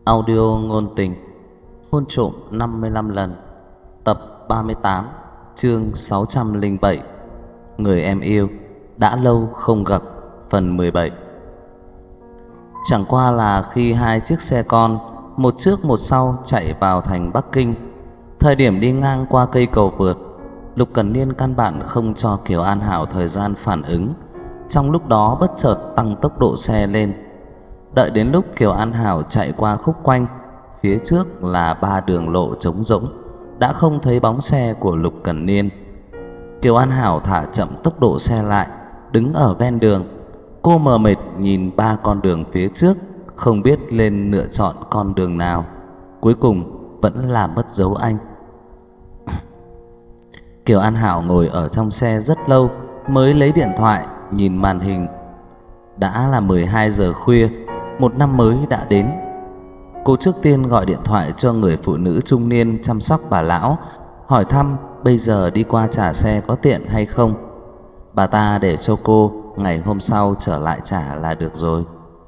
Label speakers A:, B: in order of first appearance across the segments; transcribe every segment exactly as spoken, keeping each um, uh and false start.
A: Audio ngôn tình hôn trộm năm mươi lăm lần. Tập ba mươi tám, chương sáu trăm lẻ bảy. Người em yêu đã lâu không gặp, phần mười bảy. Chẳng qua là khi hai chiếc xe con, một trước một sau chạy vào thành Bắc Kinh, thời điểm đi ngang qua cây cầu vượt, Lục Cẩn Niên căn bản không cho Kiều An Hảo thời gian phản ứng. Trong lúc đó bất chợt tăng tốc độ xe lên. Đợi đến lúc Kiều An Hảo chạy qua khúc quanh, phía trước là ba đường lộ trống rỗng, đã không thấy bóng xe của Lục Cẩn Niên. Kiều An Hảo thả chậm tốc độ xe lại, đứng ở ven đường. Cô mờ mịt nhìn ba con đường phía trước, không biết nên lựa chọn con đường nào. Cuối cùng vẫn là mất dấu anh. Kiều An Hảo ngồi ở trong xe rất lâu mới lấy điện thoại nhìn màn hình. Đã là mười hai giờ khuya, một năm mới đã đến. Cô trước tiên gọi điện thoại cho người phụ nữ trung niên chăm sóc bà lão, hỏi thăm bây giờ đi qua trả xe có tiện hay không. Bà ta để cho cô ngày hôm sau trở lại trả là được rồi.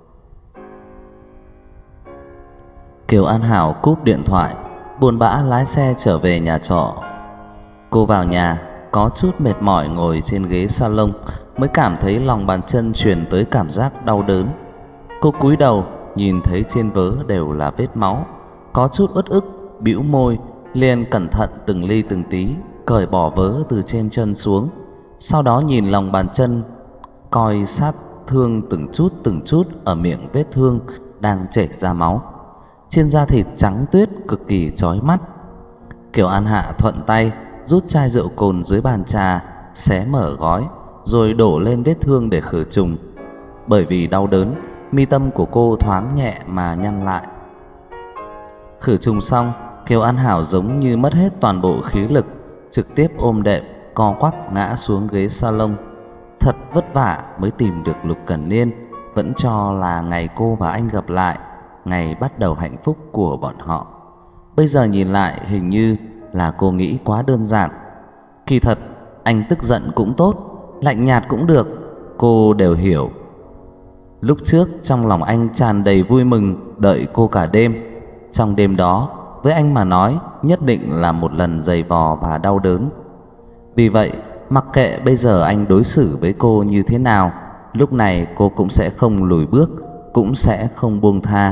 A: Kiều An Hảo cúp điện thoại, buồn bã lái xe trở về nhà trọ. Cô vào nhà có chút mệt mỏi ngồi trên ghế salon, mới cảm thấy lòng bàn chân truyền tới cảm giác đau đớn. Cô cúi đầu nhìn thấy trên vớ đều là vết máu, có chút uất ức, bĩu môi, liền cẩn thận từng ly từng tí cởi bỏ vớ từ trên chân xuống. Sau đó nhìn lòng bàn chân, coi sát thương từng chút từng chút ở miệng vết thương đang chảy ra máu. Trên da thịt trắng tuyết cực kỳ chói mắt. Kiều An Hạ thuận tay rút chai rượu cồn dưới bàn trà, xé mở gói rồi đổ lên vết thương để khử trùng. Bởi vì đau đớn, mi tâm của cô thoáng nhẹ mà nhăn lại. Khử trùng xong, Kiều An Hảo giống như mất hết toàn bộ khí lực, trực tiếp ôm đệm co quắp ngã xuống ghế salon. Thật vất vả mới tìm được Lục Cẩn Niên, vẫn cho là ngày cô và anh gặp lại, ngày bắt đầu hạnh phúc của bọn họ. Bây giờ nhìn lại hình như là cô nghĩ quá đơn giản. Kỳ thật anh tức giận cũng tốt, lạnh nhạt cũng được, cô đều hiểu. Lúc trước trong lòng anh tràn đầy vui mừng đợi cô cả đêm. Trong đêm đó với anh mà nói nhất định là một lần dày vò và đau đớn. Vì vậy mặc kệ bây giờ anh đối xử với cô như thế nào, lúc này cô cũng sẽ không lùi bước, cũng sẽ không buông tha.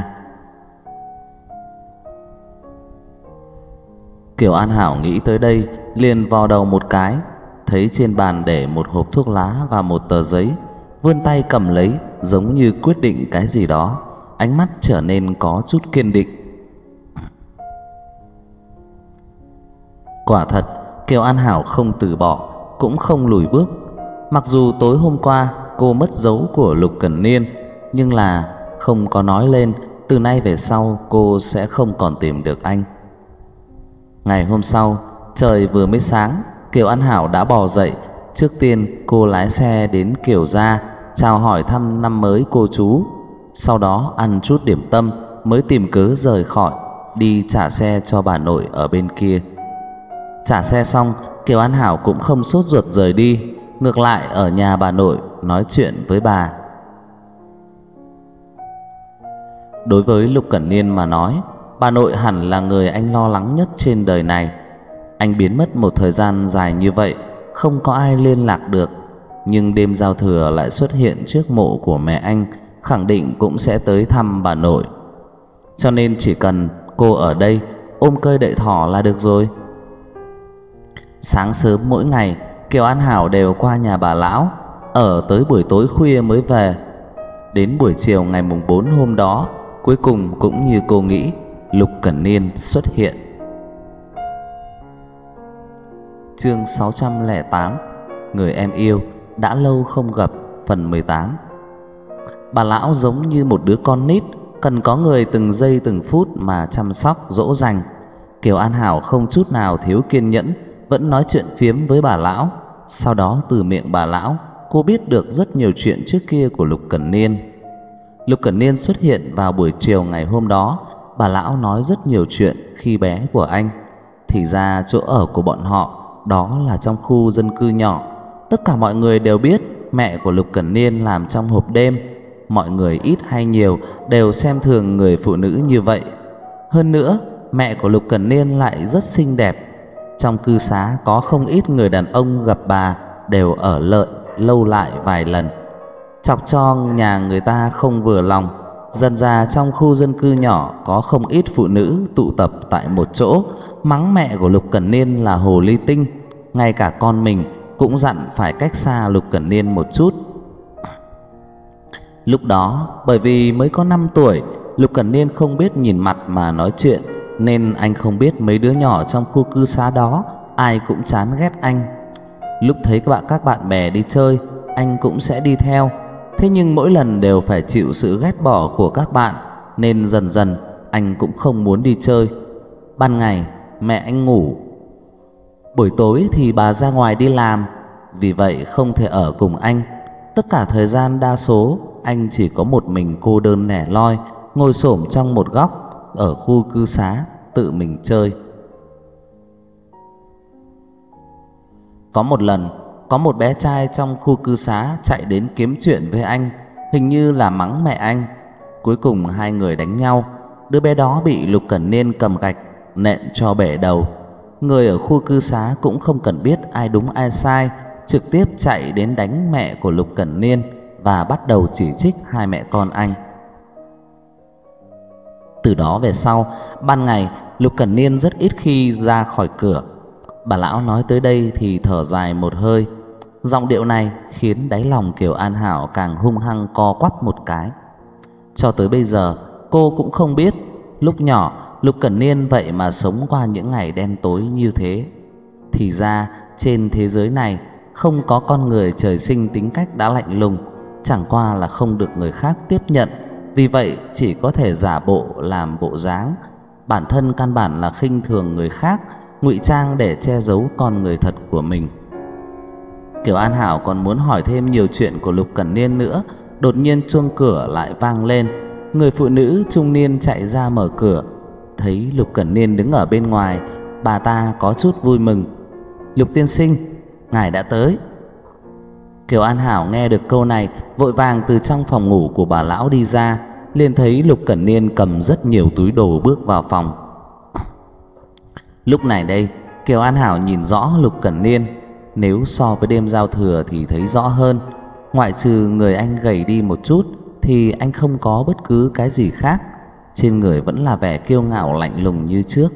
A: Kiều An Hảo nghĩ tới đây liền vò đầu một cái, thấy trên bàn để một hộp thuốc lá và một tờ giấy, vươn tay cầm lấy giống như quyết định cái gì đó, ánh mắt trở nên có chút kiên định. Quả thật Kiều An Hảo không từ bỏ, cũng không lùi bước. Mặc dù tối hôm qua cô mất dấu của Lục Cẩn Niên, nhưng là không có nói lên từ nay về sau cô sẽ không còn tìm được anh. Ngày hôm sau, trời vừa mới sáng, Kiều An Hảo đã bò dậy. Trước tiên cô lái xe đến Kiều gia, chào hỏi thăm năm mới cô chú. Sau đó ăn chút điểm tâm mới tìm cớ rời khỏi, đi trả xe cho bà nội ở bên kia. Trả xe xong, Kiều An Hảo cũng không sốt ruột rời đi, ngược lại ở nhà bà nội nói chuyện với bà. Đối với Lục Cẩn Niên mà nói, bà nội hẳn là người anh lo lắng nhất trên đời này. Anh biến mất một thời gian dài như vậy, không có ai liên lạc được, nhưng đêm giao thừa lại xuất hiện trước mộ của mẹ anh, khẳng định cũng sẽ tới thăm bà nội. Cho nên chỉ cần cô ở đây ôm cây đợi thỏ là được rồi. Sáng sớm mỗi ngày, Kiều An Hảo đều qua nhà bà lão, ở tới buổi tối khuya mới về. Đến buổi chiều ngày mùng bốn hôm đó, cuối cùng cũng như cô nghĩ, Lục Cẩn Niên xuất hiện. Chương sáu trăm lẻ tám. Người em yêu đã lâu không gặp, phần mười tám. Bà lão giống như một đứa con nít, cần có người từng giây từng phút mà chăm sóc dỗ dành. Kiều An Hảo không chút nào thiếu kiên nhẫn, vẫn nói chuyện phiếm với bà lão. Sau đó từ miệng bà lão, cô biết được rất nhiều chuyện trước kia của Lục Cẩn Niên. Lục Cẩn Niên xuất hiện vào buổi chiều ngày hôm đó. Bà lão nói rất nhiều chuyện khi bé của anh. Thì ra chỗ ở của bọn họ đó là trong khu dân cư nhỏ. Tất cả mọi người đều biết mẹ của Lục Cẩn Niên làm trong hộp đêm. Mọi người ít hay nhiều đều xem thường người phụ nữ như vậy. Hơn nữa, mẹ của Lục Cẩn Niên lại rất xinh đẹp. Trong cư xá có không ít người đàn ông gặp bà đều ở lợi lâu lại vài lần, chọc cho nhà người ta không vừa lòng. Dần ra trong khu dân cư nhỏ có không ít phụ nữ tụ tập tại một chỗ, mắng mẹ của Lục Cẩn Niên là hồ ly tinh. Ngay cả con mình cũng dặn phải cách xa Lục Cẩn Niên một chút. Lúc đó bởi vì mới có năm tuổi, Lục Cẩn Niên không biết nhìn mặt mà nói chuyện, nên anh không biết mấy đứa nhỏ trong khu cư xá đó ai cũng chán ghét anh. Lúc thấy các bạn các bạn bè đi chơi, anh cũng sẽ đi theo. Thế nhưng mỗi lần đều phải chịu sự ghét bỏ của các bạn, nên dần dần anh cũng không muốn đi chơi. Ban ngày mẹ anh ngủ, buổi tối thì bà ra ngoài đi làm, vì vậy không thể ở cùng anh. Tất cả thời gian đa số anh chỉ có một mình cô đơn lẻ loi, ngồi xổm trong một góc ở khu cư xá tự mình chơi. Có một lần, có một bé trai trong khu cư xá chạy đến kiếm chuyện với anh, hình như là mắng mẹ anh. Cuối cùng hai người đánh nhau. Đứa bé đó bị Lục Cẩn Niên cầm gạch nện cho bể đầu. Người ở khu cư xá cũng không cần biết ai đúng ai sai, trực tiếp chạy đến đánh mẹ của Lục Cẩn Niên và bắt đầu chỉ trích hai mẹ con anh. Từ đó về sau, ban ngày Lục Cẩn Niên rất ít khi ra khỏi cửa. Bà lão nói tới đây thì thở dài một hơi. Giọng điệu này khiến đáy lòng Kiều An Hảo càng hung hăng co quắp một cái. Cho tới bây giờ cô cũng không biết lúc nhỏ Lục Cẩn Niên vậy mà sống qua những ngày đen tối như thế. Thì ra trên thế giới này không có con người trời sinh tính cách đã lạnh lùng, chẳng qua là không được người khác tiếp nhận, vì vậy chỉ có thể giả bộ làm bộ dáng. Bản thân căn bản là khinh thường người khác, ngụy trang để che giấu con người thật của mình. Kiều An Hảo còn muốn hỏi thêm nhiều chuyện của Lục Cẩn Niên nữa. Đột nhiên chuông cửa lại vang lên. Người phụ nữ trung niên chạy ra mở cửa, thấy Lục Cẩn Niên đứng ở bên ngoài, bà ta có chút vui mừng. Lục tiên sinh, ngài đã tới. Kiều An Hảo nghe được câu này, vội vàng từ trong phòng ngủ của bà lão đi ra, liền thấy Lục Cẩn Niên cầm rất nhiều túi đồ bước vào phòng. Lúc này đây, Kiều An Hảo nhìn rõ Lục Cẩn Niên. Nếu so với đêm giao thừa thì thấy rõ hơn. Ngoại trừ người anh gầy đi một chút thì anh không có bất cứ cái gì khác. Trên người vẫn là vẻ kiêu ngạo lạnh lùng như trước.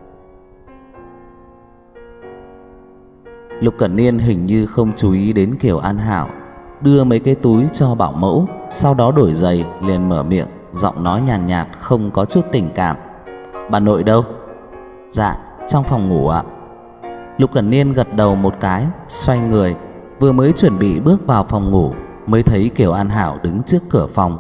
A: Lục Cẩn Niên hình như không chú ý đến Kiều An Hảo, đưa mấy cái túi cho bảo mẫu, sau đó đổi giày liền mở miệng, giọng nói nhàn nhạt, nhạt không có chút tình cảm. Bà nội đâu? Dạ, trong phòng ngủ ạ. Lục Cẩn Niên gật đầu một cái, xoay người, vừa mới chuẩn bị bước vào phòng ngủ mới thấy Kiều An Hảo đứng trước cửa phòng.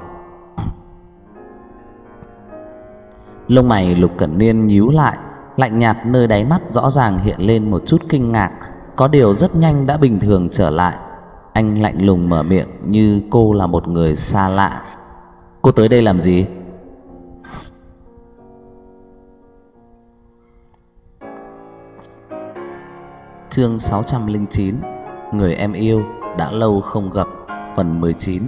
A: Lông mày Lục Cẩn Niên nhíu lại, lạnh nhạt nơi đáy mắt rõ ràng hiện lên một chút kinh ngạc, có điều rất nhanh đã bình thường trở lại. Anh lạnh lùng mở miệng như cô là một người xa lạ. Cô tới đây làm gì? Chương sáu trăm lẻ chín, Người em yêu đã lâu không gặp, phần mười chín.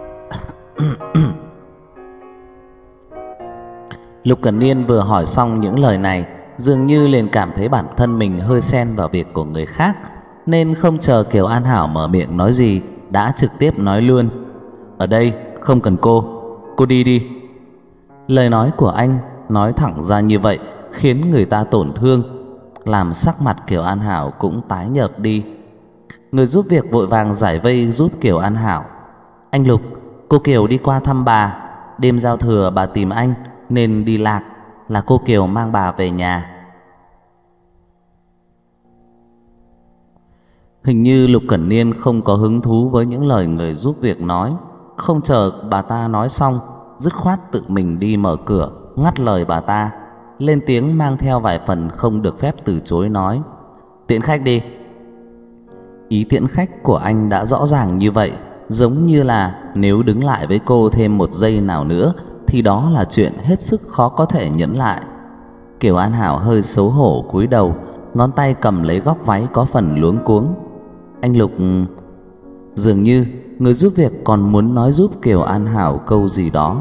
A: Lục Cẩn Niên vừa hỏi xong những lời này, dường như liền cảm thấy bản thân mình hơi xen vào việc của người khác, nên không chờ Kiều An Hảo mở miệng nói gì, đã trực tiếp nói luôn. Ở đây không cần cô, cô đi đi. Lời nói của anh nói thẳng ra như vậy khiến người ta tổn thương, làm sắc mặt Kiều An Hảo cũng tái nhợt đi. Người giúp việc vội vàng giải vây giúp Kiều An Hảo. Anh Lục, cô Kiều đi qua thăm bà, đêm giao thừa bà tìm anh nên đi lạc, là cô Kiều mang bà về nhà. Hình như Lục Cẩn Niên không có hứng thú với những lời người giúp việc nói. Không chờ bà ta nói xong, dứt khoát tự mình đi mở cửa, ngắt lời bà ta, lên tiếng mang theo vài phần không được phép từ chối nói. Tiễn khách đi. Ý tiễn khách của anh đã rõ ràng như vậy, giống như là nếu đứng lại với cô thêm một giây nào nữa thì đó là chuyện hết sức khó có thể nhẫn lại. Kiều An Hảo hơi xấu hổ cúi đầu, ngón tay cầm lấy góc váy có phần luống cuống. Anh Lục... Dường như người giúp việc còn muốn nói giúp Kiều An Hảo câu gì đó.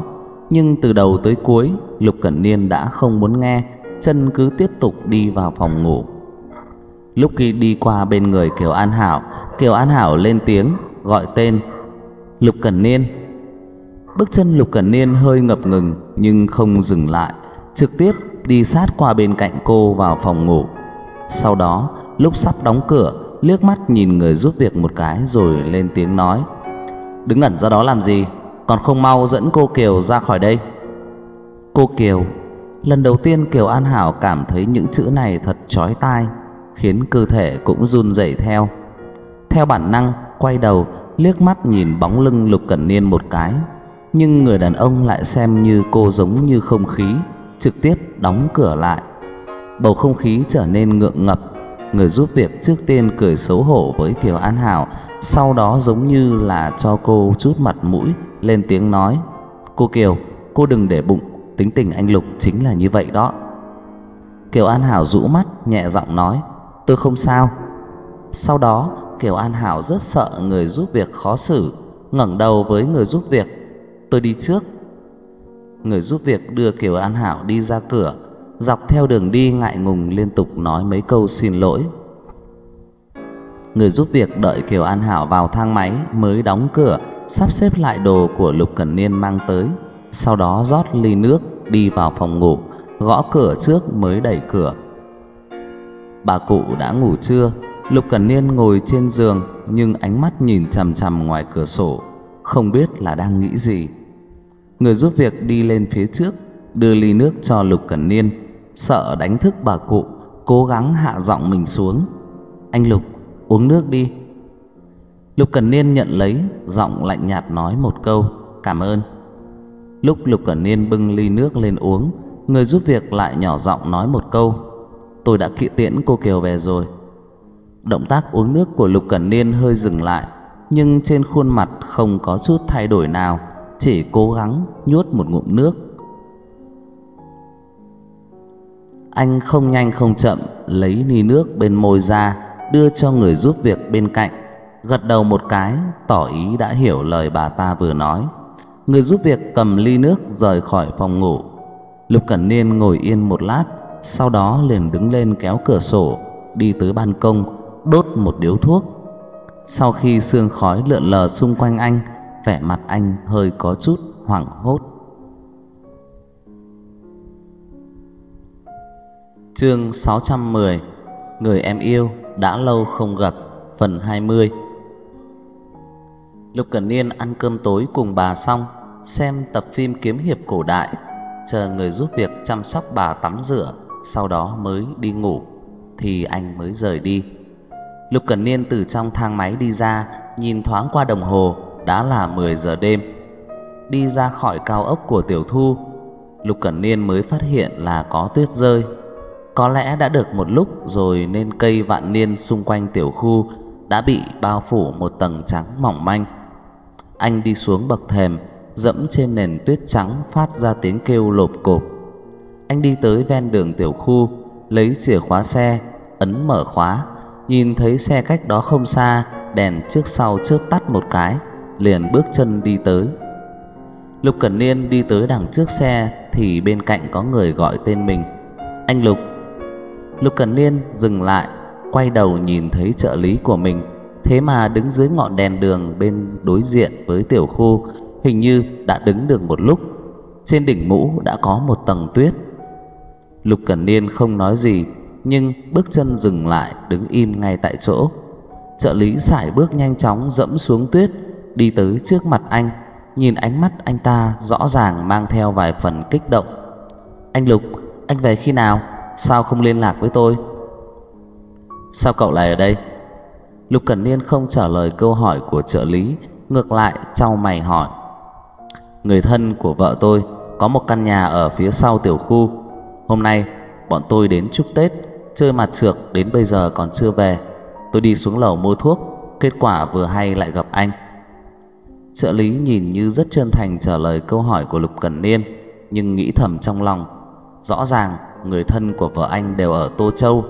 A: Nhưng từ đầu tới cuối Lục Cẩn Niên đã không muốn nghe, chân cứ tiếp tục đi vào phòng ngủ. Lúc khi đi qua bên người Kiều An Hảo, Kiều An Hảo lên tiếng gọi tên Lục Cẩn Niên. Bước chân Lục Cẩn Niên hơi ngập ngừng nhưng không dừng lại, trực tiếp đi sát qua bên cạnh cô vào phòng ngủ. Sau đó lúc sắp đóng cửa, liếc mắt nhìn người giúp việc một cái rồi lên tiếng nói: "Đứng ẩn ra đó làm gì, còn không mau dẫn cô Kiều ra khỏi đây." Cô Kiều. Lần đầu tiên Kiều An Hảo cảm thấy những chữ này thật chói tai, khiến cơ thể cũng run rẩy theo. Theo bản năng quay đầu liếc mắt nhìn bóng lưng Lục Cẩn Niên một cái, nhưng người đàn ông lại xem như cô giống như không khí, trực tiếp đóng cửa lại. Bầu không khí trở nên ngượng ngập. Người giúp việc trước tiên cười xấu hổ với Kiều An Hảo, sau đó giống như là cho cô chút mặt mũi, lên tiếng nói: "Cô Kiều, cô đừng để bụng, tính tình anh Lục chính là như vậy đó." Kiều An Hảo rũ mắt nhẹ giọng nói: "Tôi không sao." Sau đó Kiều An Hảo rất sợ người giúp việc khó xử, ngẩng đầu với người giúp việc: "Tôi đi trước." Người giúp việc đưa Kiều An Hảo đi ra cửa. Dọc theo đường đi ngại ngùng liên tục nói mấy câu xin lỗi. Người giúp việc đợi Kiều An Hảo vào thang máy mới đóng cửa, sắp xếp lại đồ của Lục Cẩn Niên mang tới, sau đó rót ly nước đi vào phòng ngủ, gõ cửa trước mới đẩy cửa. Bà cụ đã ngủ trưa. Lục Cẩn Niên ngồi trên giường nhưng ánh mắt nhìn chằm chằm ngoài cửa sổ, không biết là đang nghĩ gì. Người giúp việc đi lên phía trước đưa ly nước cho Lục Cẩn Niên, sợ đánh thức bà cụ, cố gắng hạ giọng mình xuống: "Anh Lục, uống nước đi." Lục Cẩn Niên nhận lấy, giọng lạnh nhạt nói một câu: "Cảm ơn." Lúc Lục Cẩn Niên bưng ly nước lên uống, người giúp việc lại nhỏ giọng nói một câu: "Tôi đã kỵ tiễn cô Kiều về rồi." Động tác uống nước của Lục Cẩn Niên hơi dừng lại, nhưng trên khuôn mặt không có chút thay đổi nào, chỉ cố gắng nhuốt một ngụm nước. Anh không nhanh không chậm lấy ly nước bên môi ra, đưa cho người giúp việc bên cạnh, gật đầu một cái tỏ ý đã hiểu lời bà ta vừa nói. Người giúp việc cầm ly nước rời khỏi phòng ngủ. Lục Cẩn Niên ngồi yên một lát, sau đó liền đứng lên kéo cửa sổ, đi tới ban công, đốt một điếu thuốc. Sau khi sương khói lượn lờ xung quanh anh, vẻ mặt anh hơi có chút hoảng hốt. Chương sáu trăm mười: Người em yêu đã lâu không gặp, phần hai mươi. Lục Cẩn Niên ăn cơm tối cùng bà xong, xem tập phim kiếm hiệp cổ đại, chờ người giúp việc chăm sóc bà tắm rửa, sau đó mới đi ngủ, thì anh mới rời đi. Lục Cẩn Niên từ trong thang máy đi ra, nhìn thoáng qua đồng hồ, đã là mười giờ đêm. Đi ra khỏi cao ốc của Tiểu Thu, Lục Cẩn Niên mới phát hiện là có tuyết rơi. Có lẽ đã được một lúc rồi nên cây vạn niên xung quanh tiểu khu đã bị bao phủ một tầng trắng mỏng manh. Anh đi xuống bậc thềm, dẫm trên nền tuyết trắng phát ra tiếng kêu lộp cộp. Anh đi tới ven đường tiểu khu, lấy chìa khóa xe, ấn mở khóa, nhìn thấy xe cách đó không xa, đèn trước sau chớp tắt một cái, liền bước chân đi tới. Lục Cẩn Niên đi tới đằng trước xe thì bên cạnh có người gọi tên mình: "Anh Lục." Lục Cẩn Niên dừng lại, quay đầu nhìn thấy trợ lý của mình, thế mà đứng dưới ngọn đèn đường bên đối diện với tiểu khu, hình như đã đứng được một lúc. Trên đỉnh mũ đã có một tầng tuyết. Lục Cẩn Niên không nói gì, nhưng bước chân dừng lại, đứng im ngay tại chỗ. Trợ lý sải bước nhanh chóng dẫm xuống tuyết, đi tới trước mặt anh, nhìn ánh mắt anh ta rõ ràng mang theo vài phần kích động. "Anh Lục, anh về khi nào? Sao không liên lạc với tôi?" "Sao cậu lại ở đây?" Lục Cẩn Niên không trả lời câu hỏi của trợ lý, ngược lại chau mày hỏi: "Người thân của vợ tôi có một căn nhà ở phía sau tiểu khu. Hôm nay bọn tôi đến chúc Tết, chơi mặt trược đến bây giờ còn chưa về. Tôi đi xuống lầu mua thuốc, kết quả vừa hay lại gặp anh." Trợ lý nhìn như rất chân thành trả lời câu hỏi của Lục Cẩn Niên, nhưng nghĩ thầm trong lòng, rõ ràng người thân của vợ anh đều ở Tô Châu.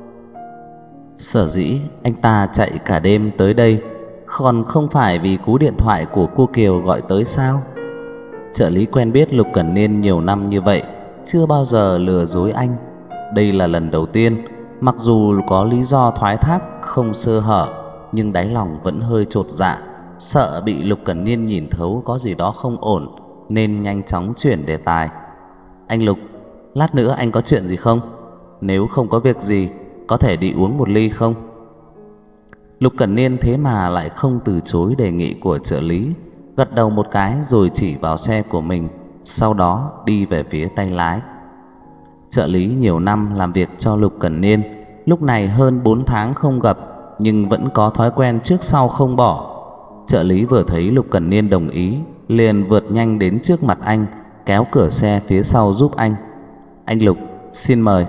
A: Sở dĩ anh ta chạy cả đêm tới đây, còn không phải vì cú điện thoại của cô Kiều gọi tới sao? Trợ lý quen biết Lục Cẩn Niên nhiều năm như vậy, chưa bao giờ lừa dối anh. Đây là lần đầu tiên, mặc dù có lý do thoái thác không sơ hở, nhưng đáy lòng vẫn hơi chột dạ, sợ bị Lục Cẩn Niên nhìn thấu có gì đó không ổn, nên nhanh chóng chuyển đề tài. Anh Lục, lát nữa anh có chuyện gì không? Nếu không có việc gì, có thể đi uống một ly không? Lục Cẩn Niên thế mà lại không từ chối đề nghị của trợ lý, gật đầu một cái rồi chỉ vào xe của mình, sau đó đi về phía tay lái. Trợ lý nhiều năm làm việc cho Lục Cẩn Niên, lúc này hơn bốn tháng không gặp, nhưng vẫn có thói quen trước sau không bỏ. Trợ lý vừa thấy Lục Cẩn Niên đồng ý, liền vượt nhanh đến trước mặt anh, kéo cửa xe phía sau giúp anh. Anh Lục, xin mời.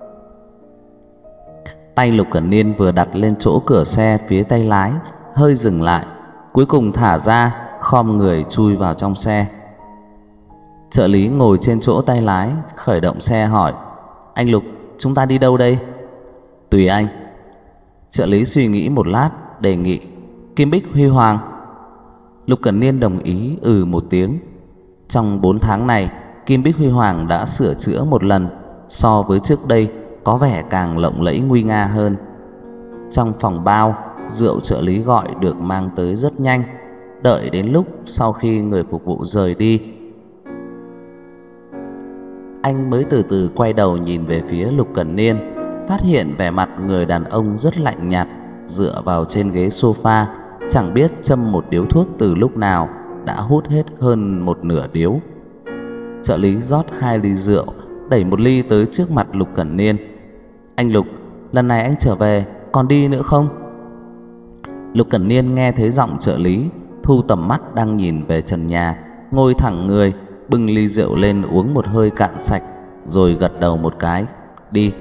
A: Tay Lục Cẩn Niên vừa đặt lên chỗ cửa xe phía tay lái, hơi dừng lại, cuối cùng thả ra, khom người chui vào trong xe. Trợ lý ngồi trên chỗ tay lái, khởi động xe hỏi: Anh Lục, chúng ta đi đâu đây? Tùy anh. Trợ lý suy nghĩ một lát, đề nghị: Kim Bích Huy Hoàng. Lục Cẩn Niên đồng ý ừ một tiếng. Trong bốn tháng này, Kim Bích Huy Hoàng đã sửa chữa một lần, so với trước đây có vẻ càng lộng lẫy nguy nga hơn. Trong phòng bao, rượu trợ lý gọi được mang tới rất nhanh. Đợi đến lúc sau khi người phục vụ rời đi, anh mới từ từ quay đầu nhìn về phía Lục Cẩn Niên, phát hiện vẻ mặt người đàn ông rất lạnh nhạt, dựa vào trên ghế sofa, chẳng biết châm một điếu thuốc từ lúc nào, đã hút hết hơn một nửa điếu. Trợ lý rót hai ly rượu, đẩy một ly tới trước mặt Lục Cẩn Niên. Anh Lục, lần này anh trở về còn đi nữa không? Lục Cẩn Niên nghe thấy giọng trợ lý, thu tầm mắt đang nhìn về trần nhà, ngồi thẳng người, bưng ly rượu lên uống một hơi cạn sạch, rồi gật đầu một cái. Đi.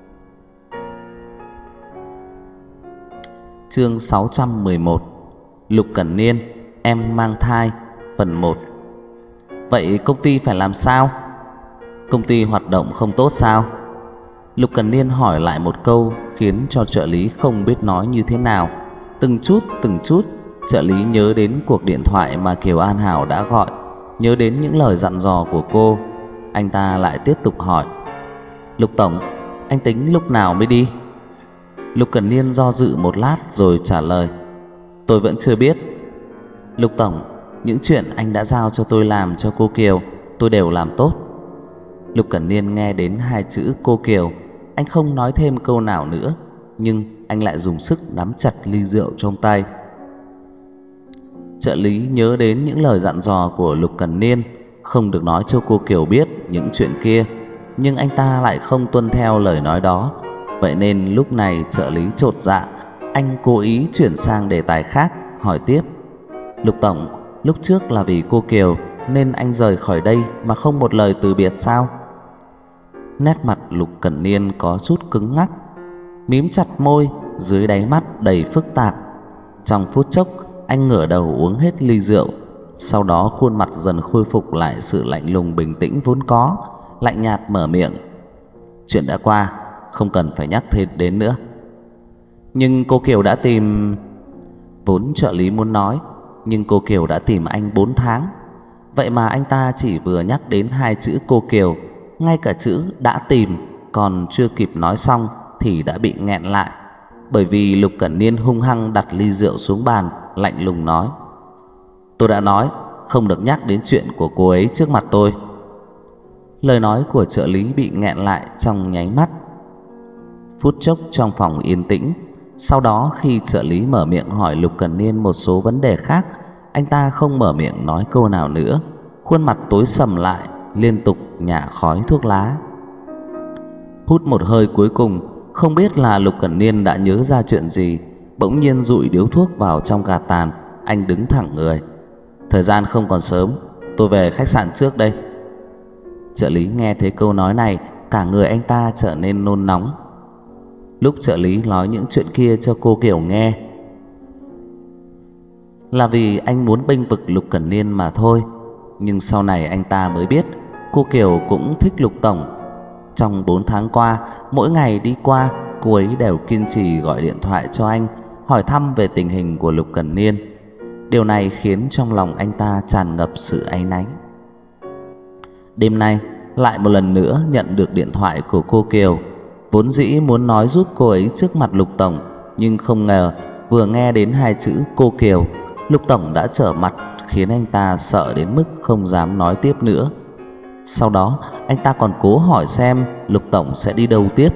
A: Chương sáu trăm mười một. Lục Cẩn Niên, em mang thai, phần một. Vậy công ty phải làm sao? Công ty hoạt động không tốt sao? Lục Cẩn Niên hỏi lại một câu khiến cho trợ lý không biết nói như thế nào. Từng chút từng chút, trợ lý nhớ đến cuộc điện thoại mà Kiều An Hảo đã gọi, nhớ đến những lời dặn dò của cô. Anh ta lại tiếp tục hỏi: Lục tổng, anh tính lúc nào mới đi? Lục Cẩn Niên do dự một lát rồi trả lời: Tôi vẫn chưa biết. Lục tổng, những chuyện anh đã giao cho tôi làm cho cô Kiều, tôi đều làm tốt. Lục Cẩn Niên nghe đến hai chữ cô Kiều, anh không nói thêm câu nào nữa, nhưng anh lại dùng sức nắm chặt ly rượu trong tay. Trợ lý nhớ đến những lời dặn dò của Lục Cẩn Niên, không được nói cho cô Kiều biết những chuyện kia, nhưng anh ta lại không tuân theo lời nói đó. Vậy nên lúc này trợ lý chột dạ, anh cố ý chuyển sang đề tài khác, hỏi tiếp: Lục tổng, lúc trước là vì cô Kiều nên anh rời khỏi đây mà không một lời từ biệt sao? Nét mặt Lục Cẩn Niên có chút cứng ngắc, mím chặt môi, dưới đáy mắt đầy phức tạp. Trong phút chốc, anh ngửa đầu uống hết ly rượu, sau đó khuôn mặt dần khôi phục lại sự lạnh lùng bình tĩnh vốn có, lạnh nhạt mở miệng: Chuyện đã qua, không cần phải nhắc thêm đến nữa. Nhưng cô Kiều đã tìm... Vốn trợ lý muốn nói, nhưng cô Kiều đã tìm anh bốn tháng. Vậy mà anh ta chỉ vừa nhắc đến hai chữ cô Kiều, ngay cả chữ đã tìm còn chưa kịp nói xong thì đã bị nghẹn lại, bởi vì Lục Cẩn Niên hung hăng đặt ly rượu xuống bàn, lạnh lùng nói: Tôi đã nói không được nhắc đến chuyện của cô ấy trước mặt tôi. Lời nói của trợ lý bị nghẹn lại trong nháy mắt. Phút chốc trong phòng yên tĩnh. Sau đó khi trợ lý mở miệng hỏi Lục Cẩn Niên một số vấn đề khác, anh ta không mở miệng nói câu nào nữa, khuôn mặt tối sầm lại, liên tục nhả khói thuốc lá. Hút một hơi cuối cùng, không biết là Lục Cẩn Niên đã nhớ ra chuyện gì, bỗng nhiên dụi điếu thuốc vào trong gạt tàn. Anh đứng thẳng người: Thời gian không còn sớm, tôi về khách sạn trước đây. Trợ lý nghe thấy câu nói này, cả người anh ta trở nên nôn nóng. Lúc trợ lý nói những chuyện kia cho cô Kiều nghe là vì anh muốn bênh vực Lục Cẩn Niên mà thôi. Nhưng sau này anh ta mới biết cô Kiều cũng thích Lục tổng. Trong bốn tháng qua, mỗi ngày đi qua, cô ấy đều kiên trì gọi điện thoại cho anh, hỏi thăm về tình hình của Lục Cẩn Niên. Điều này khiến trong lòng anh ta tràn ngập sự áy náy. Đêm nay lại một lần nữa nhận được điện thoại của cô Kiều. Vốn dĩ muốn nói giúp cô ấy trước mặt Lục tổng, nhưng không ngờ vừa nghe đến hai chữ cô Kiều, Lục tổng đã trở mặt, khiến anh ta sợ đến mức không dám nói tiếp nữa. Sau đó anh ta còn cố hỏi xem Lục tổng sẽ đi đâu tiếp.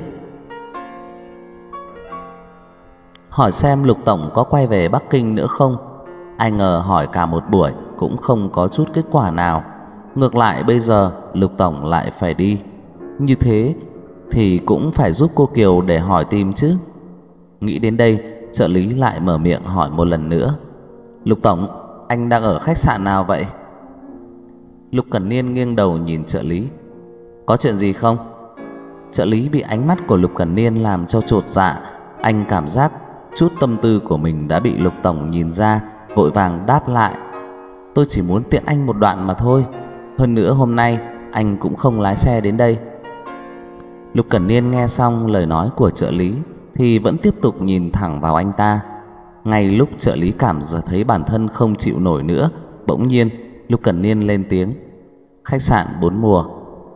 A: Hỏi xem Lục tổng có quay về Bắc Kinh nữa không. Ai ngờ hỏi cả một buổi cũng không có chút kết quả nào. Ngược lại bây giờ Lục tổng lại phải đi. Như thế thì cũng phải giúp cô Kiều để hỏi tìm chứ. Nghĩ đến đây, trợ lý lại mở miệng hỏi một lần nữa: Lục tổng, anh đang ở khách sạn nào vậy? Lục Cẩn Niên nghiêng đầu nhìn trợ lý: Có chuyện gì không? Trợ lý bị ánh mắt của Lục Cẩn Niên làm cho chột dạ. Anh cảm giác chút tâm tư của mình đã bị Lục tổng nhìn ra, vội vàng đáp lại: Tôi chỉ muốn tiện anh một đoạn mà thôi. Hơn nữa hôm nay anh cũng không lái xe đến đây. Lục Cẩn Niên nghe xong lời nói của trợ lý thì vẫn tiếp tục nhìn thẳng vào anh ta. Ngay lúc trợ lý cảm thấy bản thân không chịu nổi nữa, bỗng nhiên Lục Cẩn Niên lên tiếng: Khách sạn bốn mùa.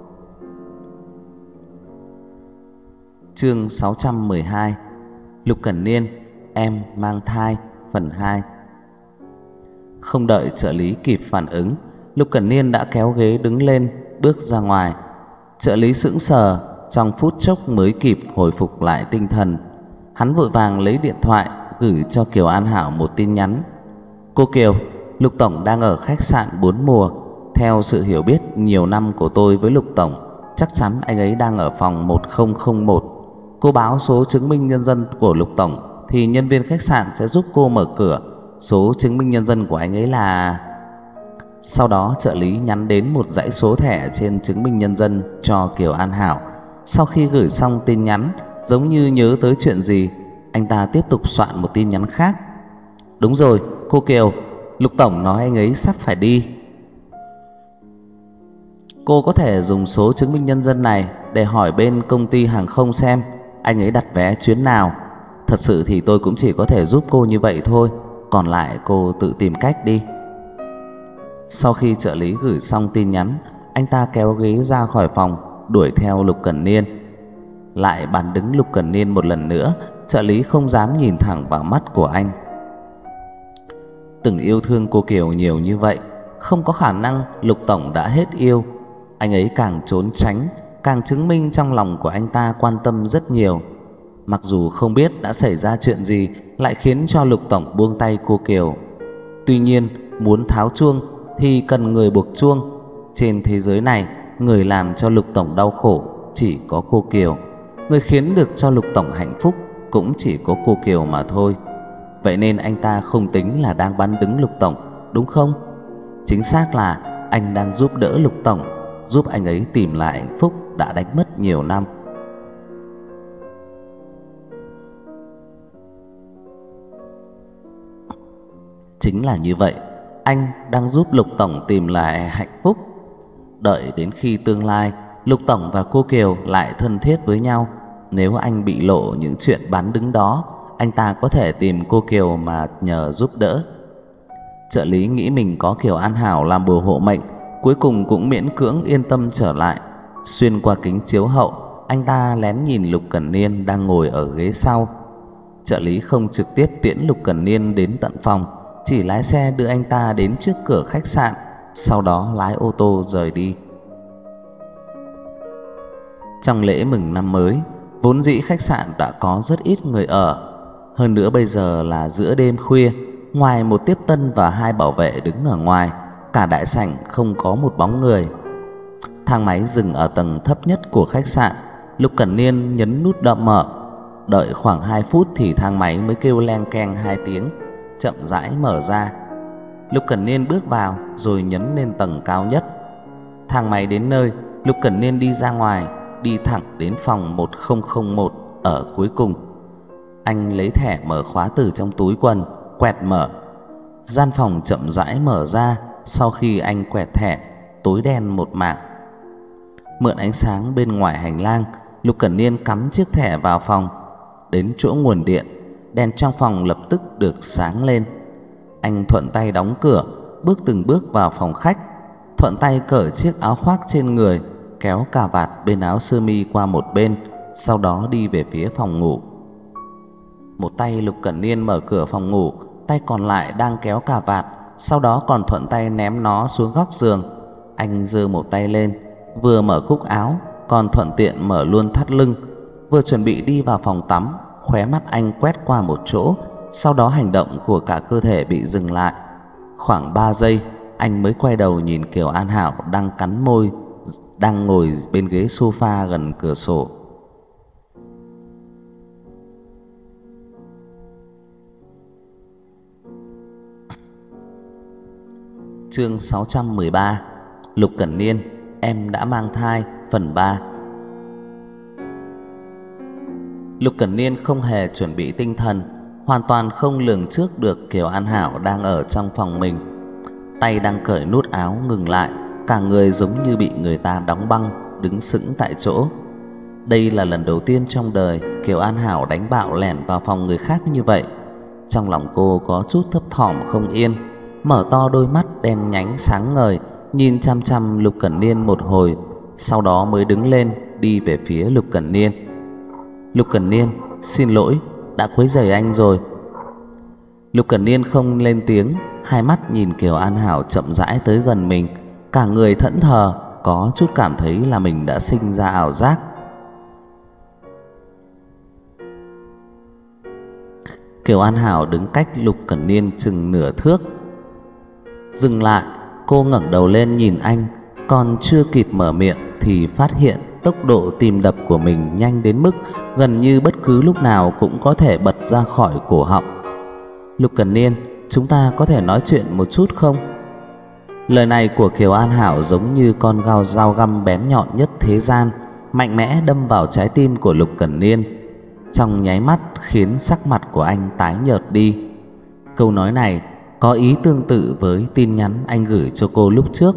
A: Chương sáu trăm mười hai: Lục Cẩn Niên, em mang thai, phần hai. Không đợi trợ lý kịp phản ứng, Lục Cẩn Niên đã kéo ghế đứng lên, bước ra ngoài. Trợ lý sững sờ, trong phút chốc mới kịp hồi phục lại tinh thần. Hắn vội vàng lấy điện thoại gửi cho Kiều An Hảo một tin nhắn: Cô Kiều, Lục tổng đang ở khách sạn bốn mùa. Theo sự hiểu biết nhiều năm của tôi với Lục tổng, chắc chắn anh ấy đang ở phòng một không không một. Cô báo số chứng minh nhân dân của Lục tổng thì nhân viên khách sạn sẽ giúp cô mở cửa. Số chứng minh nhân dân của anh ấy là... Sau đó trợ lý nhắn đến một dãy số thẻ trên chứng minh nhân dân cho Kiều An Hảo. Sau khi gửi xong tin nhắn, giống như nhớ tới chuyện gì, anh ta tiếp tục soạn một tin nhắn khác: Đúng rồi, cô Kiều, Lục tổng nói anh ấy sắp phải đi. Cô có thể dùng số chứng minh nhân dân này để hỏi bên công ty hàng không xem anh ấy đặt vé chuyến nào. Thật sự thì tôi cũng chỉ có thể giúp cô như vậy thôi, còn lại cô tự tìm cách đi. Sau khi trợ lý gửi xong tin nhắn, anh ta kéo ghế ra khỏi phòng, đuổi theo Lục Cẩn Niên. Lại bàn đứng Lục Cẩn Niên một lần nữa, trợ lý không dám nhìn thẳng vào mắt của anh. Từng yêu thương cô Kiều nhiều như vậy, không có khả năng Lục tổng đã hết yêu. Anh ấy càng trốn tránh, càng chứng minh trong lòng của anh ta quan tâm rất nhiều. Mặc dù không biết đã xảy ra chuyện gì lại khiến cho Lục tổng buông tay cô Kiều. Tuy nhiên, muốn tháo chuông thì cần người buộc chuông. Trên thế giới này, người làm cho Lục tổng đau khổ chỉ có cô Kiều. Người khiến được cho Lục tổng hạnh phúc cũng chỉ có cô Kiều mà thôi. Vậy nên anh ta không tính là đang bán đứng Lục tổng, đúng không? Chính xác là anh đang giúp đỡ Lục tổng, giúp anh ấy tìm lại hạnh phúc đã đánh mất nhiều năm. Chính là như vậy, anh đang giúp Lục tổng tìm lại hạnh phúc. Đợi đến khi tương lai Lục tổng và cô Kiều lại thân thiết với nhau, nếu anh bị lộ những chuyện bán đứng đó, anh ta có thể tìm cô Kiều mà nhờ giúp đỡ. Trợ lý nghĩ mình có Kiều An Hảo làm bùa hộ mệnh, cuối cùng cũng miễn cưỡng yên tâm trở lại. Xuyên qua kính chiếu hậu, anh ta lén nhìn Lục Cẩn Niên đang ngồi ở ghế sau. Trợ lý không trực tiếp tiễn Lục Cẩn Niên đến tận phòng, chỉ lái xe đưa anh ta đến trước cửa khách sạn, sau đó lái ô tô rời đi. Trong lễ mừng năm mới, vốn dĩ khách sạn đã có rất ít người ở. Hơn nữa bây giờ là giữa đêm khuya, ngoài một tiếp tân và hai bảo vệ đứng ở ngoài, cả đại sảnh không có một bóng người. Thang máy dừng ở tầng thấp nhất của khách sạn. Lục Cẩn Niên nhấn nút đậm mở. Đợi khoảng hai phút thì thang máy mới kêu leng keng hai tiếng, chậm rãi mở ra. Lục Cẩn Niên bước vào rồi nhấn lên tầng cao nhất. Thang máy đến nơi, Lục Cẩn Niên đi ra ngoài, đi thẳng đến phòng một không không một ở cuối cùng. Anh lấy thẻ mở khóa từ trong túi quần, quẹt mở. Gian phòng chậm rãi mở ra. Sau khi anh quẹt thẻ, tối đen một mảng. Mượn ánh sáng bên ngoài hành lang, Lục Cẩn Niên cắm chiếc thẻ vào phòng. Đến chỗ nguồn điện, đèn trong phòng lập tức được sáng lên. Anh thuận tay đóng cửa, bước từng bước vào phòng khách. thuận tay cởi chiếc áo khoác trên người, kéo cà vạt bên áo sơ mi qua một bên, sau đó đi về phía phòng ngủ. Một tay Lục Cẩn Niên mở cửa phòng ngủ, tay còn lại đang kéo cà vạt, sau đó còn thuận tay ném nó xuống góc giường. Anh giơ một tay lên, vừa mở cúc áo, còn thuận tiện mở luôn thắt lưng. Vừa chuẩn bị đi vào phòng tắm, khóe mắt anh quét qua một chỗ, sau đó hành động của cả cơ thể bị dừng lại. Khoảng ba giây, anh mới quay đầu nhìn Kiều An Hảo đang cắn môi, đang ngồi bên ghế sofa gần cửa sổ. Chương sáu trăm mười ba. Lục Cẩn Niên, em đã mang thai, phần ba. Lục Cẩn Niên không hề chuẩn bị tinh thần, hoàn toàn không lường trước được Kiều An Hảo đang ở trong phòng mình. Tay đang cởi nút áo ngừng lại, cả người giống như bị người ta đóng băng, đứng sững tại chỗ. Đây là lần đầu tiên trong đời Kiều An Hảo đánh bạo lẻn vào phòng người khác như vậy. Trong lòng cô có chút thấp thỏm không yên, mở to đôi mắt đen nhánh sáng ngời, nhìn chăm chăm Lục Cẩn Niên một hồi, sau đó mới đứng lên đi về phía Lục Cẩn Niên. Lục Cẩn Niên, xin lỗi, đã quấy rầy anh rồi. Lục Cẩn Niên không lên tiếng, hai mắt nhìn Kiều An Hảo chậm rãi tới gần mình, cả người thẫn thờ, có chút cảm thấy là mình đã sinh ra ảo giác. Kiều An Hảo đứng cách Lục Cẩn Niên chừng nửa thước. Dừng lại, cô ngẩng đầu lên nhìn anh, còn chưa kịp mở miệng thì phát hiện tốc độ tim đập của mình nhanh đến mức gần như bất cứ lúc nào cũng có thể bật ra khỏi cổ họng. Lục Cẩn Niên, chúng ta có thể nói chuyện một chút không? Lời này của Kiều An Hảo giống như con gao dao găm bén nhọn nhất thế gian, mạnh mẽ đâm vào trái tim của Lục Cẩn Niên, trong nháy mắt khiến sắc mặt của anh tái nhợt đi. Câu nói này có ý tương tự với tin nhắn anh gửi cho cô lúc trước.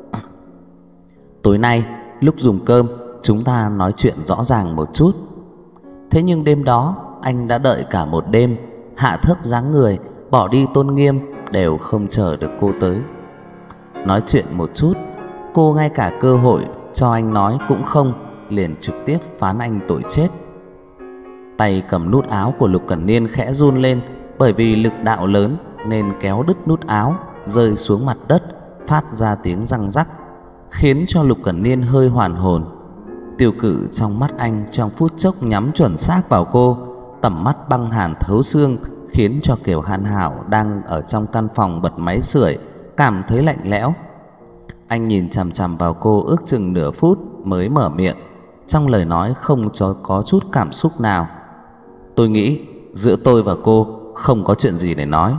A: Tối nay lúc dùng cơm, chúng ta nói chuyện rõ ràng một chút. Thế nhưng đêm đó anh đã đợi cả một đêm, hạ thấp dáng người, bỏ đi tôn nghiêm, đều không chờ được cô tới. Nói chuyện một chút, cô ngay cả cơ hội cho anh nói cũng không, liền trực tiếp phán anh tội chết. Tay cầm nút áo của Lục Cẩn Niên khẽ run lên, bởi vì lực đạo lớn nên kéo đứt nút áo, rơi xuống mặt đất, phát ra tiếng răng rắc, khiến cho Lục Cẩn Niên hơi hoàn hồn. Tiêu cự trong mắt anh trong phút chốc nhắm chuẩn xác vào cô, tầm mắt băng hàn thấu xương, khiến cho Kiều An Hảo đang ở trong căn phòng bật máy sưởi cảm thấy lạnh lẽo. Anh nhìn chằm chằm vào cô ước chừng nửa phút mới mở miệng, trong lời nói không cho có chút cảm xúc nào. Tôi nghĩ giữa tôi và cô không có chuyện gì để nói.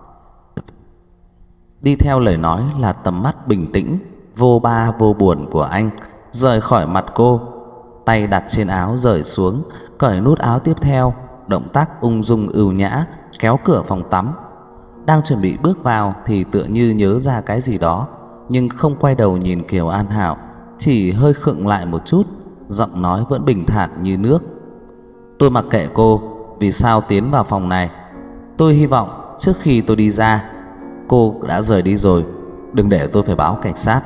A: Đi theo lời nói là tầm mắt bình tĩnh, vô ba vô buồn của anh rời khỏi mặt cô. Tay đặt trên áo rời xuống, cởi nút áo tiếp theo, động tác ung dung ưu nhã, kéo cửa phòng tắm. Đang chuẩn bị bước vào thì tựa như nhớ ra cái gì đó, nhưng không quay đầu nhìn Kiều An Hảo, chỉ hơi khựng lại một chút, giọng nói vẫn bình thản như nước. Tôi mặc kệ cô vì sao tiến vào phòng này. Tôi hy vọng trước khi tôi đi ra, cô đã rời đi rồi, đừng để tôi phải báo cảnh sát.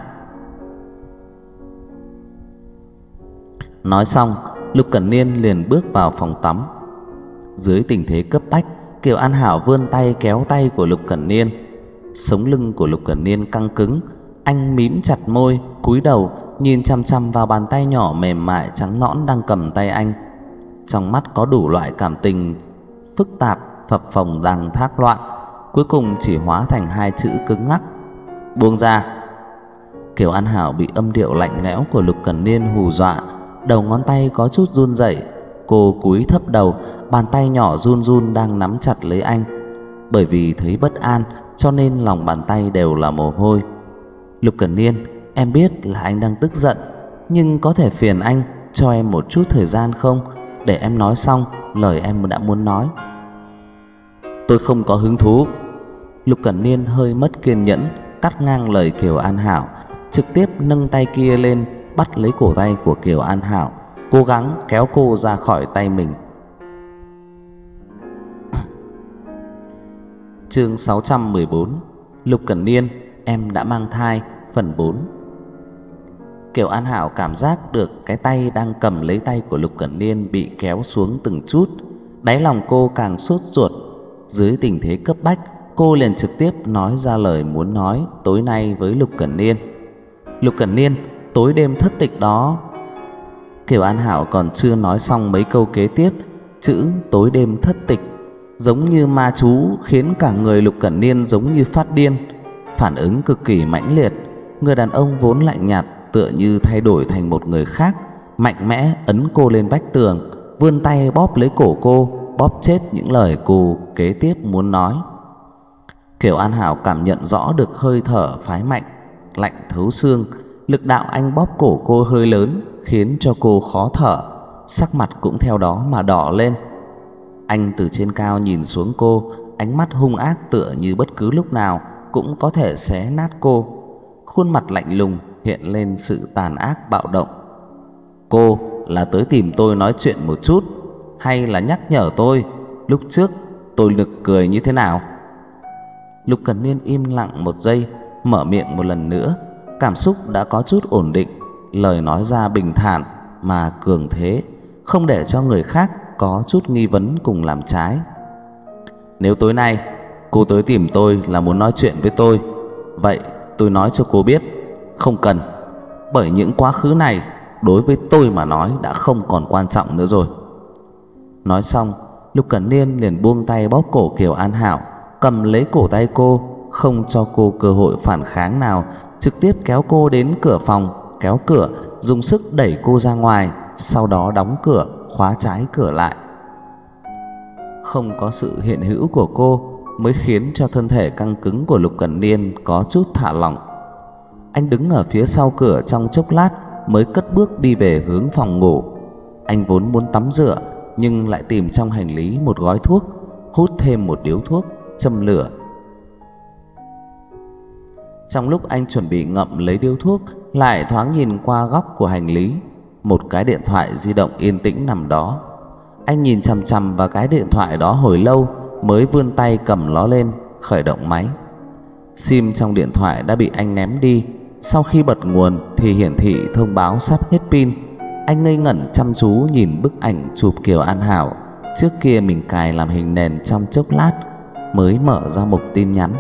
A: Nói xong, Lục Cẩn Niên liền bước vào phòng tắm. Dưới tình thế cấp bách, Kiều An Hảo vươn tay kéo tay của Lục Cẩn Niên. Sống lưng của Lục Cẩn Niên căng cứng, anh mím chặt môi, cúi đầu nhìn chăm chăm vào bàn tay nhỏ mềm mại trắng nõn đang cầm tay anh. Trong mắt có đủ loại cảm tình phức tạp phập phồng đang thác loạn, cuối cùng chỉ hóa thành hai chữ cứng ngắc: buông ra. Kiều An Hảo bị âm điệu lạnh lẽo của Lục Cẩn Niên hù dọa, đầu ngón tay có chút run rẩy. Cô cúi thấp đầu, bàn tay nhỏ run run đang nắm chặt lấy anh. Bởi vì thấy bất an cho nên lòng bàn tay đều là mồ hôi. Lục Cẩn Niên, em biết là anh đang tức giận, nhưng có thể phiền anh cho em một chút thời gian không, để em nói xong lời em đã muốn nói. Tôi không có hứng thú. Lục Cẩn Niên hơi mất kiên nhẫn, cắt ngang lời Kiều An Hảo, trực tiếp nâng tay kia lên, bắt lấy cổ tay của Kiều An Hảo, cố gắng kéo cô ra khỏi tay mình. Chương sáu trăm mười bốn. Lục Cẩn Niên, em đã mang thai, phần bốn. Kiều An Hảo cảm giác được cái tay đang cầm lấy tay của Lục Cẩn Niên bị kéo xuống từng chút. Đáy lòng cô càng sốt ruột. Dưới tình thế cấp bách, cô liền trực tiếp nói ra lời muốn nói tối nay với Lục Cẩn Niên. Lục Cẩn Niên, tối đêm thất tịch đó. Kiều An Hảo còn chưa nói xong mấy câu kế tiếp, chữ tối đêm thất tịch giống như ma chú khiến cả người Lục Cẩn Niên giống như phát điên. Phản ứng cực kỳ mãnh liệt. Người đàn ông vốn lạnh nhạt tựa như thay đổi thành một người khác, mạnh mẽ ấn cô lên vách tường, vươn tay bóp lấy cổ cô, bóp chết những lời cô kế tiếp muốn nói. Kiều An Hảo cảm nhận rõ được hơi thở phái mạnh, lạnh thấu xương. Lực đạo anh bóp cổ cô hơi lớn khiến cho cô khó thở, sắc mặt cũng theo đó mà đỏ lên. Anh từ trên cao nhìn xuống cô, ánh mắt hung ác tựa như bất cứ lúc nào cũng có thể xé nát cô. Khuôn mặt lạnh lùng hiện lên sự tàn ác bạo động. Cô là tới tìm tôi nói chuyện một chút, hay là nhắc nhở tôi lúc trước tôi nực cười như thế nào? Lục Cẩn Niên im lặng một giây, mở miệng một lần nữa. Cảm xúc đã có chút ổn định, lời nói ra bình thản mà cường thế, không để cho người khác có chút nghi vấn cùng làm trái. Nếu tối nay cô tới tìm tôi là muốn nói chuyện với tôi, vậy tôi nói cho cô biết, không cần. Bởi những quá khứ này đối với tôi mà nói đã không còn quan trọng nữa rồi. Nói xong, Lục Cẩn Niên liền buông tay bóp cổ Kiều An Hảo, cầm lấy cổ tay cô, không cho cô cơ hội phản kháng nào, trực tiếp kéo cô đến cửa phòng, kéo cửa, dùng sức đẩy cô ra ngoài, sau đó đóng cửa, khóa trái cửa lại. Không có sự hiện hữu của cô mới khiến cho thân thể căng cứng của Lục Cẩn Niên có chút thả lỏng. Anh đứng ở phía sau cửa trong chốc lát mới cất bước đi về hướng phòng ngủ. Anh vốn muốn tắm rửa nhưng lại tìm trong hành lý một gói thuốc, hút thêm một điếu thuốc, châm lửa. Trong lúc anh chuẩn bị ngậm lấy điếu thuốc, lại thoáng nhìn qua góc của hành lý, một cái điện thoại di động yên tĩnh nằm đó. Anh nhìn chằm chằm vào cái điện thoại đó hồi lâu mới vươn tay cầm nó lên, khởi động máy. Sim trong điện thoại đã bị anh ném đi. Sau khi bật nguồn thì hiển thị thông báo sắp hết pin. Anh ngây ngẩn chăm chú nhìn bức ảnh chụp Kiều An Hảo trước kia mình cài làm hình nền trong chốc lát, mới mở ra mục tin nhắn.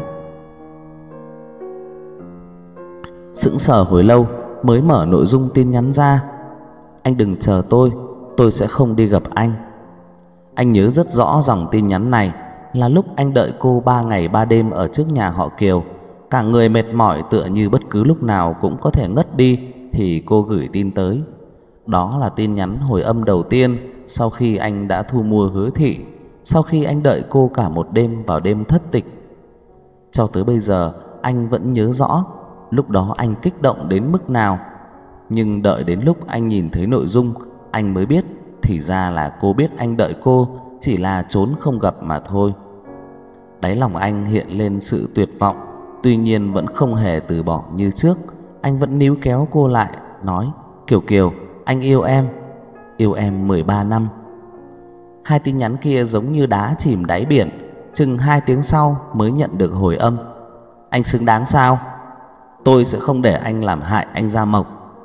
A: Sững sờ hồi lâu mới mở nội dung tin nhắn ra. Anh đừng chờ tôi, tôi sẽ không đi gặp anh. Anh nhớ rất rõ dòng tin nhắn này là lúc anh đợi cô ba ngày ba đêm ở trước nhà họ Kiều. Cả người mệt mỏi tựa như bất cứ lúc nào cũng có thể ngất đi thì cô gửi tin tới. Đó là tin nhắn hồi âm đầu tiên sau khi anh đã thu mua Hứa Thị, sau khi anh đợi cô cả một đêm vào đêm thất tịch. Cho tới bây giờ anh vẫn nhớ rõ lúc đó anh kích động đến mức nào. Nhưng đợi đến lúc anh nhìn thấy nội dung, anh mới biết thì ra là cô biết anh đợi cô chỉ là trốn không gặp mà thôi. Đáy lòng anh hiện lên sự tuyệt vọng, tuy nhiên vẫn không hề từ bỏ như trước. Anh vẫn níu kéo cô lại, nói: Kiều Kiều, anh yêu em, yêu em mười ba năm. Hai tin nhắn kia giống như đá chìm đáy biển, chừng hai tiếng sau mới nhận được hồi âm: Anh xứng đáng sao? Tôi sẽ không để anh làm hại anh Gia Mộc.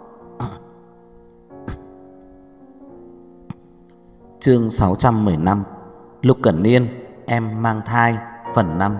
A: Chương sáu trăm mười lăm. Lục Cẩn Niên, em mang thai, phần năm.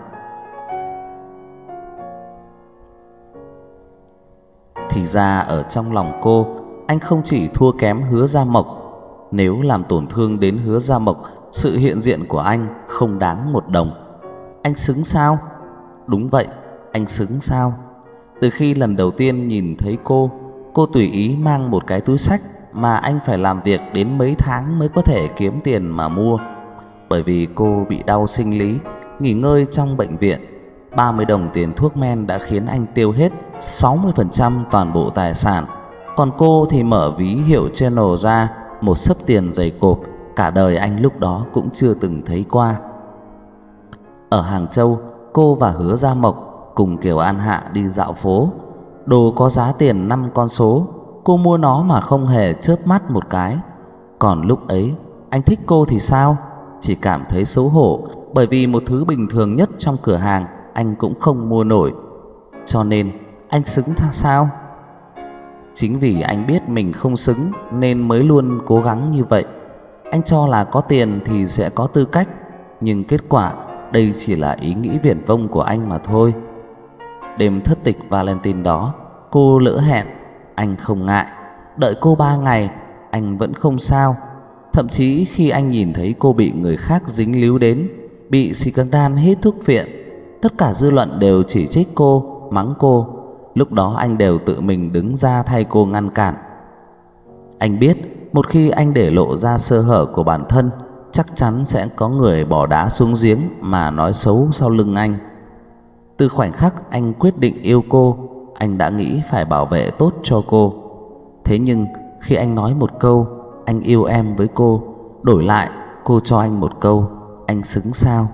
A: Thì ra ở trong lòng cô, anh không chỉ thua kém Hứa Gia Mộc. Nếu làm tổn thương đến Hứa Gia Mộc, sự hiện diện của anh không đáng một đồng. Anh xứng sao? Đúng vậy, anh xứng sao? Từ khi lần đầu tiên nhìn thấy cô, cô tùy ý mang một cái túi xách mà anh phải làm việc đến mấy tháng mới có thể kiếm tiền mà mua. Bởi vì cô bị đau sinh lý, nghỉ ngơi trong bệnh viện, ba mươi đồng tiền thuốc men đã khiến anh tiêu hết sáu mươi phần trăm toàn bộ tài sản. Còn cô thì mở ví hiệu Channel ra, một xấp tiền dày cộp, cả đời anh lúc đó cũng chưa từng thấy qua. Ở Hàng Châu, cô và Hứa Gia Mộc cùng Kiều An Hạ đi dạo phố. Đồ có giá tiền năm con số, cô mua nó mà không hề chớp mắt một cái. Còn lúc ấy anh thích cô thì sao? Chỉ cảm thấy xấu hổ, bởi vì một thứ bình thường nhất trong cửa hàng anh cũng không mua nổi. Cho nên anh xứng tha sao? Chính vì anh biết mình không xứng nên mới luôn cố gắng như vậy. Anh cho là có tiền thì sẽ có tư cách, nhưng kết quả đây chỉ là ý nghĩ viển vông của anh mà thôi. Đêm thất tịch Valentine đó, cô lỡ hẹn, anh không ngại. Đợi cô ba ngày, anh vẫn không sao. Thậm chí khi anh nhìn thấy cô bị người khác dính líu đến, bị scandal hết thuốc phiện, tất cả dư luận đều chỉ trích cô, mắng cô. Lúc đó anh đều tự mình đứng ra thay cô ngăn cản. Anh biết một khi anh để lộ ra sơ hở của bản thân, chắc chắn sẽ có người bỏ đá xuống giếng mà nói xấu sau lưng anh. Từ khoảnh khắc anh quyết định yêu cô, anh đã nghĩ phải bảo vệ tốt cho cô. Thế nhưng khi anh nói một câu anh yêu em với cô, đổi lại cô cho anh một câu anh xứng sao?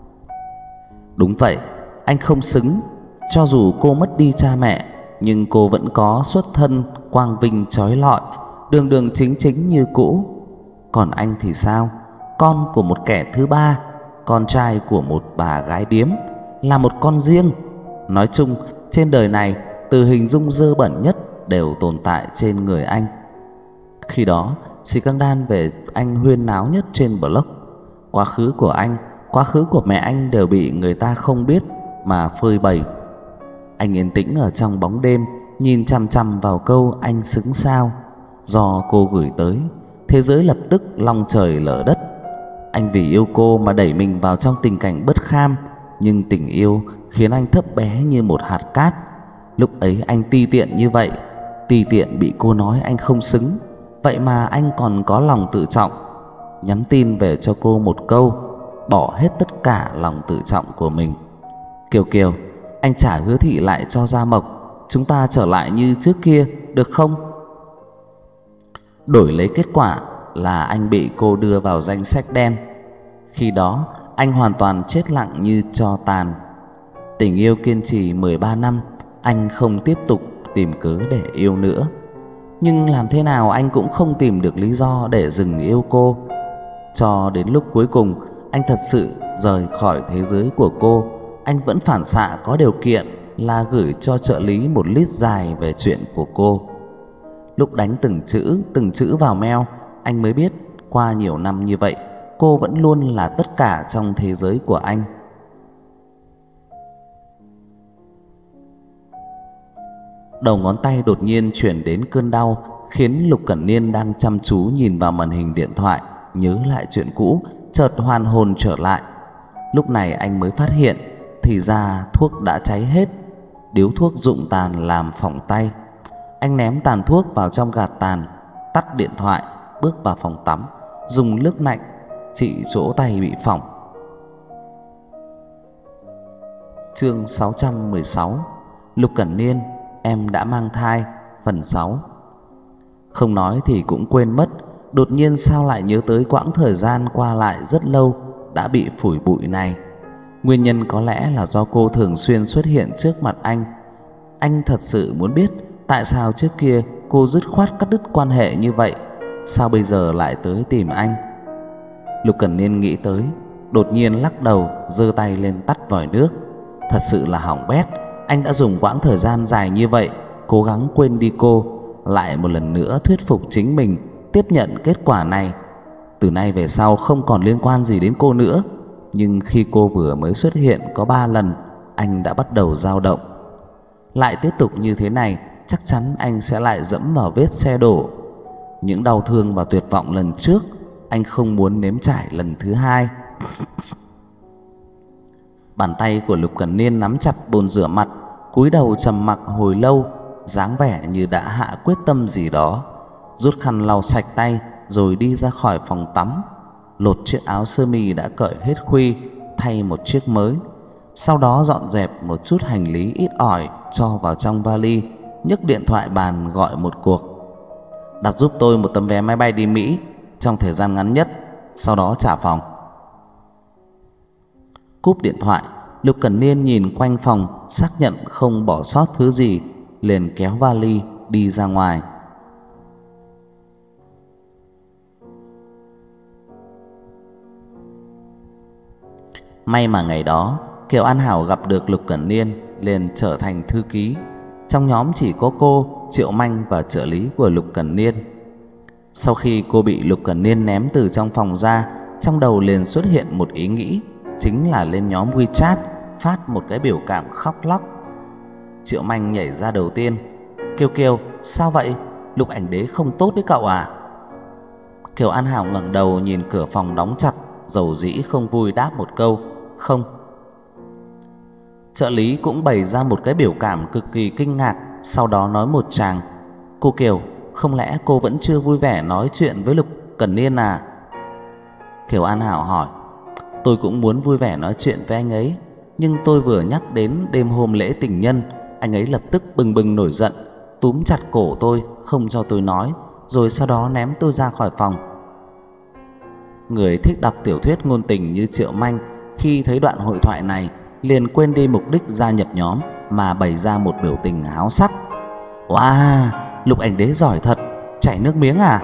A: Đúng vậy, anh không xứng. Cho dù cô mất đi cha mẹ, nhưng cô vẫn có xuất thân quang vinh chói lọi, đường đường chính chính như cũ. Còn anh thì sao? Con của một kẻ thứ ba, con trai của một bà gái điếm, là một con riêng. Nói chung, trên đời này, từ hình dung dơ bẩn nhất đều tồn tại trên người anh. Khi đó, scandal về anh huyên náo nhất trên blog. Quá khứ của anh, quá khứ của mẹ anh đều bị người ta không biết mà phơi bày. Anh yên tĩnh ở trong bóng đêm, nhìn chằm chằm vào câu anh xứng sao do cô gửi tới. Thế giới lập tức long trời lở đất. Anh vì yêu cô mà đẩy mình vào trong tình cảnh bất kham, nhưng tình yêu khiến anh thấp bé như một hạt cát. Lúc ấy anh ti tiện như vậy, ti tiện bị cô nói anh không xứng. Vậy mà anh còn có lòng tự trọng, nhắn tin về cho cô một câu, bỏ hết tất cả lòng tự trọng của mình. Kiều Kiều, anh trả hứa thị lại cho Gia Mộc, chúng ta trở lại như trước kia được không? Đổi lấy kết quả là anh bị cô đưa vào danh sách đen. Khi đó anh hoàn toàn chết lặng như tro tàn. Tình yêu kiên trì mười ba năm, anh không tiếp tục tìm cớ để yêu nữa. Nhưng làm thế nào anh cũng không tìm được lý do để dừng yêu cô. Cho đến lúc cuối cùng anh thật sự rời khỏi thế giới của cô, anh vẫn phản xạ có điều kiện là gửi cho trợ lý một list dài về chuyện của cô. Lúc đánh từng chữ từng chữ vào mail, anh mới biết qua nhiều năm như vậy, cô vẫn luôn là tất cả trong thế giới của anh. Đầu ngón tay đột nhiên chuyển đến cơn đau, khiến Lục Cẩn Niên đang chăm chú nhìn vào màn hình điện thoại, nhớ lại chuyện cũ, chợt hoàn hồn trở lại. Lúc này anh mới phát hiện, thì ra thuốc đã cháy hết, điếu thuốc rụng tàn làm phỏng tay. Anh ném tàn thuốc vào trong gạt tàn, tắt điện thoại, bước vào phòng tắm, dùng nước lạnh trị chỗ tay bị phỏng. Chương sáu trăm mười sáu. Lục Cẩn Niên, em đã mang thai, phần sáu. Không nói thì cũng quên mất, đột nhiên sao lại nhớ tới quãng thời gian qua lại rất lâu đã bị phủi bụi này. Nguyên nhân có lẽ là do cô thường xuyên xuất hiện trước mặt anh. Anh thật sự muốn biết tại sao trước kia cô dứt khoát cắt đứt quan hệ như vậy, sao bây giờ lại tới tìm anh. Lục Cẩn Niên nghĩ tới, đột nhiên lắc đầu, giơ tay lên tắt vòi nước. Thật sự là hỏng bét. Anh đã dùng quãng thời gian dài như vậy cố gắng quên đi cô, lại một lần nữa thuyết phục chính mình tiếp nhận kết quả này. Từ nay về sau không còn liên quan gì đến cô nữa. Nhưng khi cô vừa mới xuất hiện có ba lần, anh đã bắt đầu dao động. Lại tiếp tục như thế này, chắc chắn anh sẽ lại dẫm vào vết xe đổ. Những đau thương và tuyệt vọng lần trước, anh không muốn nếm trải lần thứ hai. Bàn tay của Lục Cẩn Niên nắm chặt bồn rửa mặt, cúi đầu trầm mặc hồi lâu, dáng vẻ như đã hạ quyết tâm gì đó. Rút khăn lau sạch tay rồi đi ra khỏi phòng tắm, lột chiếc áo sơ mi đã cởi hết khuy, thay một chiếc mới. Sau đó dọn dẹp một chút hành lý ít ỏi cho vào trong vali, nhấc điện thoại bàn gọi một cuộc. Đặt giúp tôi một tấm vé máy bay đi Mỹ trong thời gian ngắn nhất, sau đó trả phòng. Cúp điện thoại, Lục Cẩn Niên nhìn quanh phòng, xác nhận không bỏ sót thứ gì, liền kéo vali đi ra ngoài. May mà ngày đó Kiều An Hảo gặp được Lục Cẩn Niên, liền trở thành thư ký. Trong nhóm chỉ có cô, Triệu Manh và trợ lý của Lục Cẩn Niên. Sau khi cô bị Lục Cẩn Niên ném từ trong phòng ra, trong đầu liền xuất hiện một ý nghĩ, chính là lên nhóm WeChat phát một cái biểu cảm khóc lóc. Triệu Manh nhảy ra đầu tiên. Kiều Kiều, sao vậy? Lục Ảnh Đế không tốt với cậu à? Kiều An Hảo ngẩng đầu nhìn cửa phòng đóng chặt, dầu dĩ không vui đáp một câu, không. Trợ lý cũng bày ra một cái biểu cảm cực kỳ kinh ngạc, sau đó nói một tràng. Cô Kiều, không lẽ cô vẫn chưa vui vẻ nói chuyện với Lục Cẩn Niên à? Kiều An Hảo hỏi. Tôi cũng muốn vui vẻ nói chuyện với anh ấy, nhưng tôi vừa nhắc đến đêm hôm lễ tình nhân, anh ấy lập tức bừng bừng nổi giận, túm chặt cổ tôi, không cho tôi nói, rồi sau đó ném tôi ra khỏi phòng. Người thích đọc tiểu thuyết ngôn tình như Triệu Manh khi thấy đoạn hội thoại này liền quên đi mục đích gia nhập nhóm mà bày ra một biểu tình háo sắc. Wow, Lục Ảnh Đế giỏi thật, chảy nước miếng à?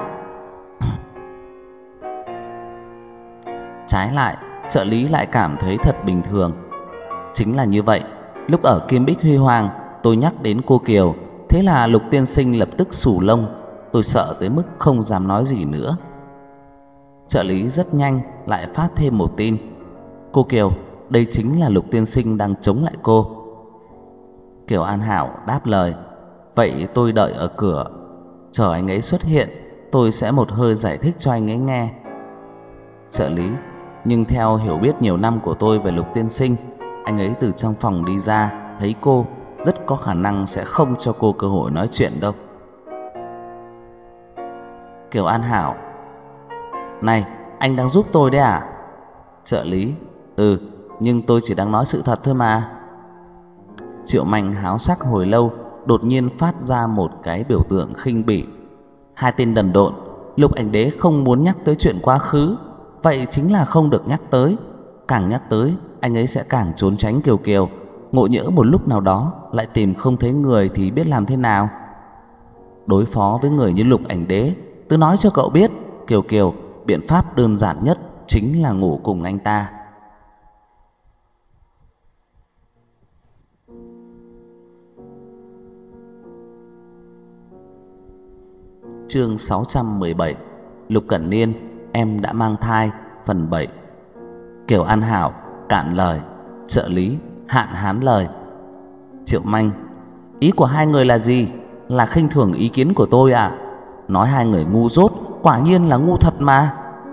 A: Trái lại, trợ lý lại cảm thấy thật bình thường. Chính là như vậy, lúc ở Kim Bích Huy Hoàng, tôi nhắc đến cô Kiều, thế là Lục tiên sinh lập tức xù lông. Tôi sợ tới mức không dám nói gì nữa. Trợ lý rất nhanh lại phát thêm một tin. Cô Kiều, đây chính là Lục tiên sinh đang chống lại cô. Kiều An Hảo đáp lời. Vậy tôi đợi ở cửa, chờ anh ấy xuất hiện, tôi sẽ một hơi giải thích cho anh ấy nghe. Trợ lý, nhưng theo hiểu biết nhiều năm của tôi về Lục tiên sinh, anh ấy từ trong phòng đi ra thấy cô, rất có khả năng sẽ không cho cô cơ hội nói chuyện đâu. Kiều An Hảo. Này, anh đang giúp tôi đấy à? Trợ lý. Ừ, nhưng tôi chỉ đang nói sự thật thôi mà. Triệu Manh háo sắc hồi lâu, đột nhiên phát ra một cái biểu tượng khinh bỉ. Hai tên đần độn, Lục Ảnh Đế không muốn nhắc tới chuyện quá khứ, vậy chính là không được nhắc tới. Càng nhắc tới, anh ấy sẽ càng trốn tránh Kiều Kiều. Ngộ nhỡ một lúc nào đó lại tìm không thấy người thì biết làm thế nào? Đối phó với người như Lục Ảnh Đế, tôi nói cho cậu biết, Kiều Kiều, biện pháp đơn giản nhất chính là ngủ cùng anh ta. Chương sáu trăm mười bảy. Lục Cẩn Niên, em đã mang thai, phần bảy. Kiều An Hảo cạn lời, trợ lý hạn hán lời. Triệu Manh, ý của hai người là gì? Là khinh thường ý kiến của tôi à? Nói hai người ngu dốt, quả nhiên là ngu thật mà.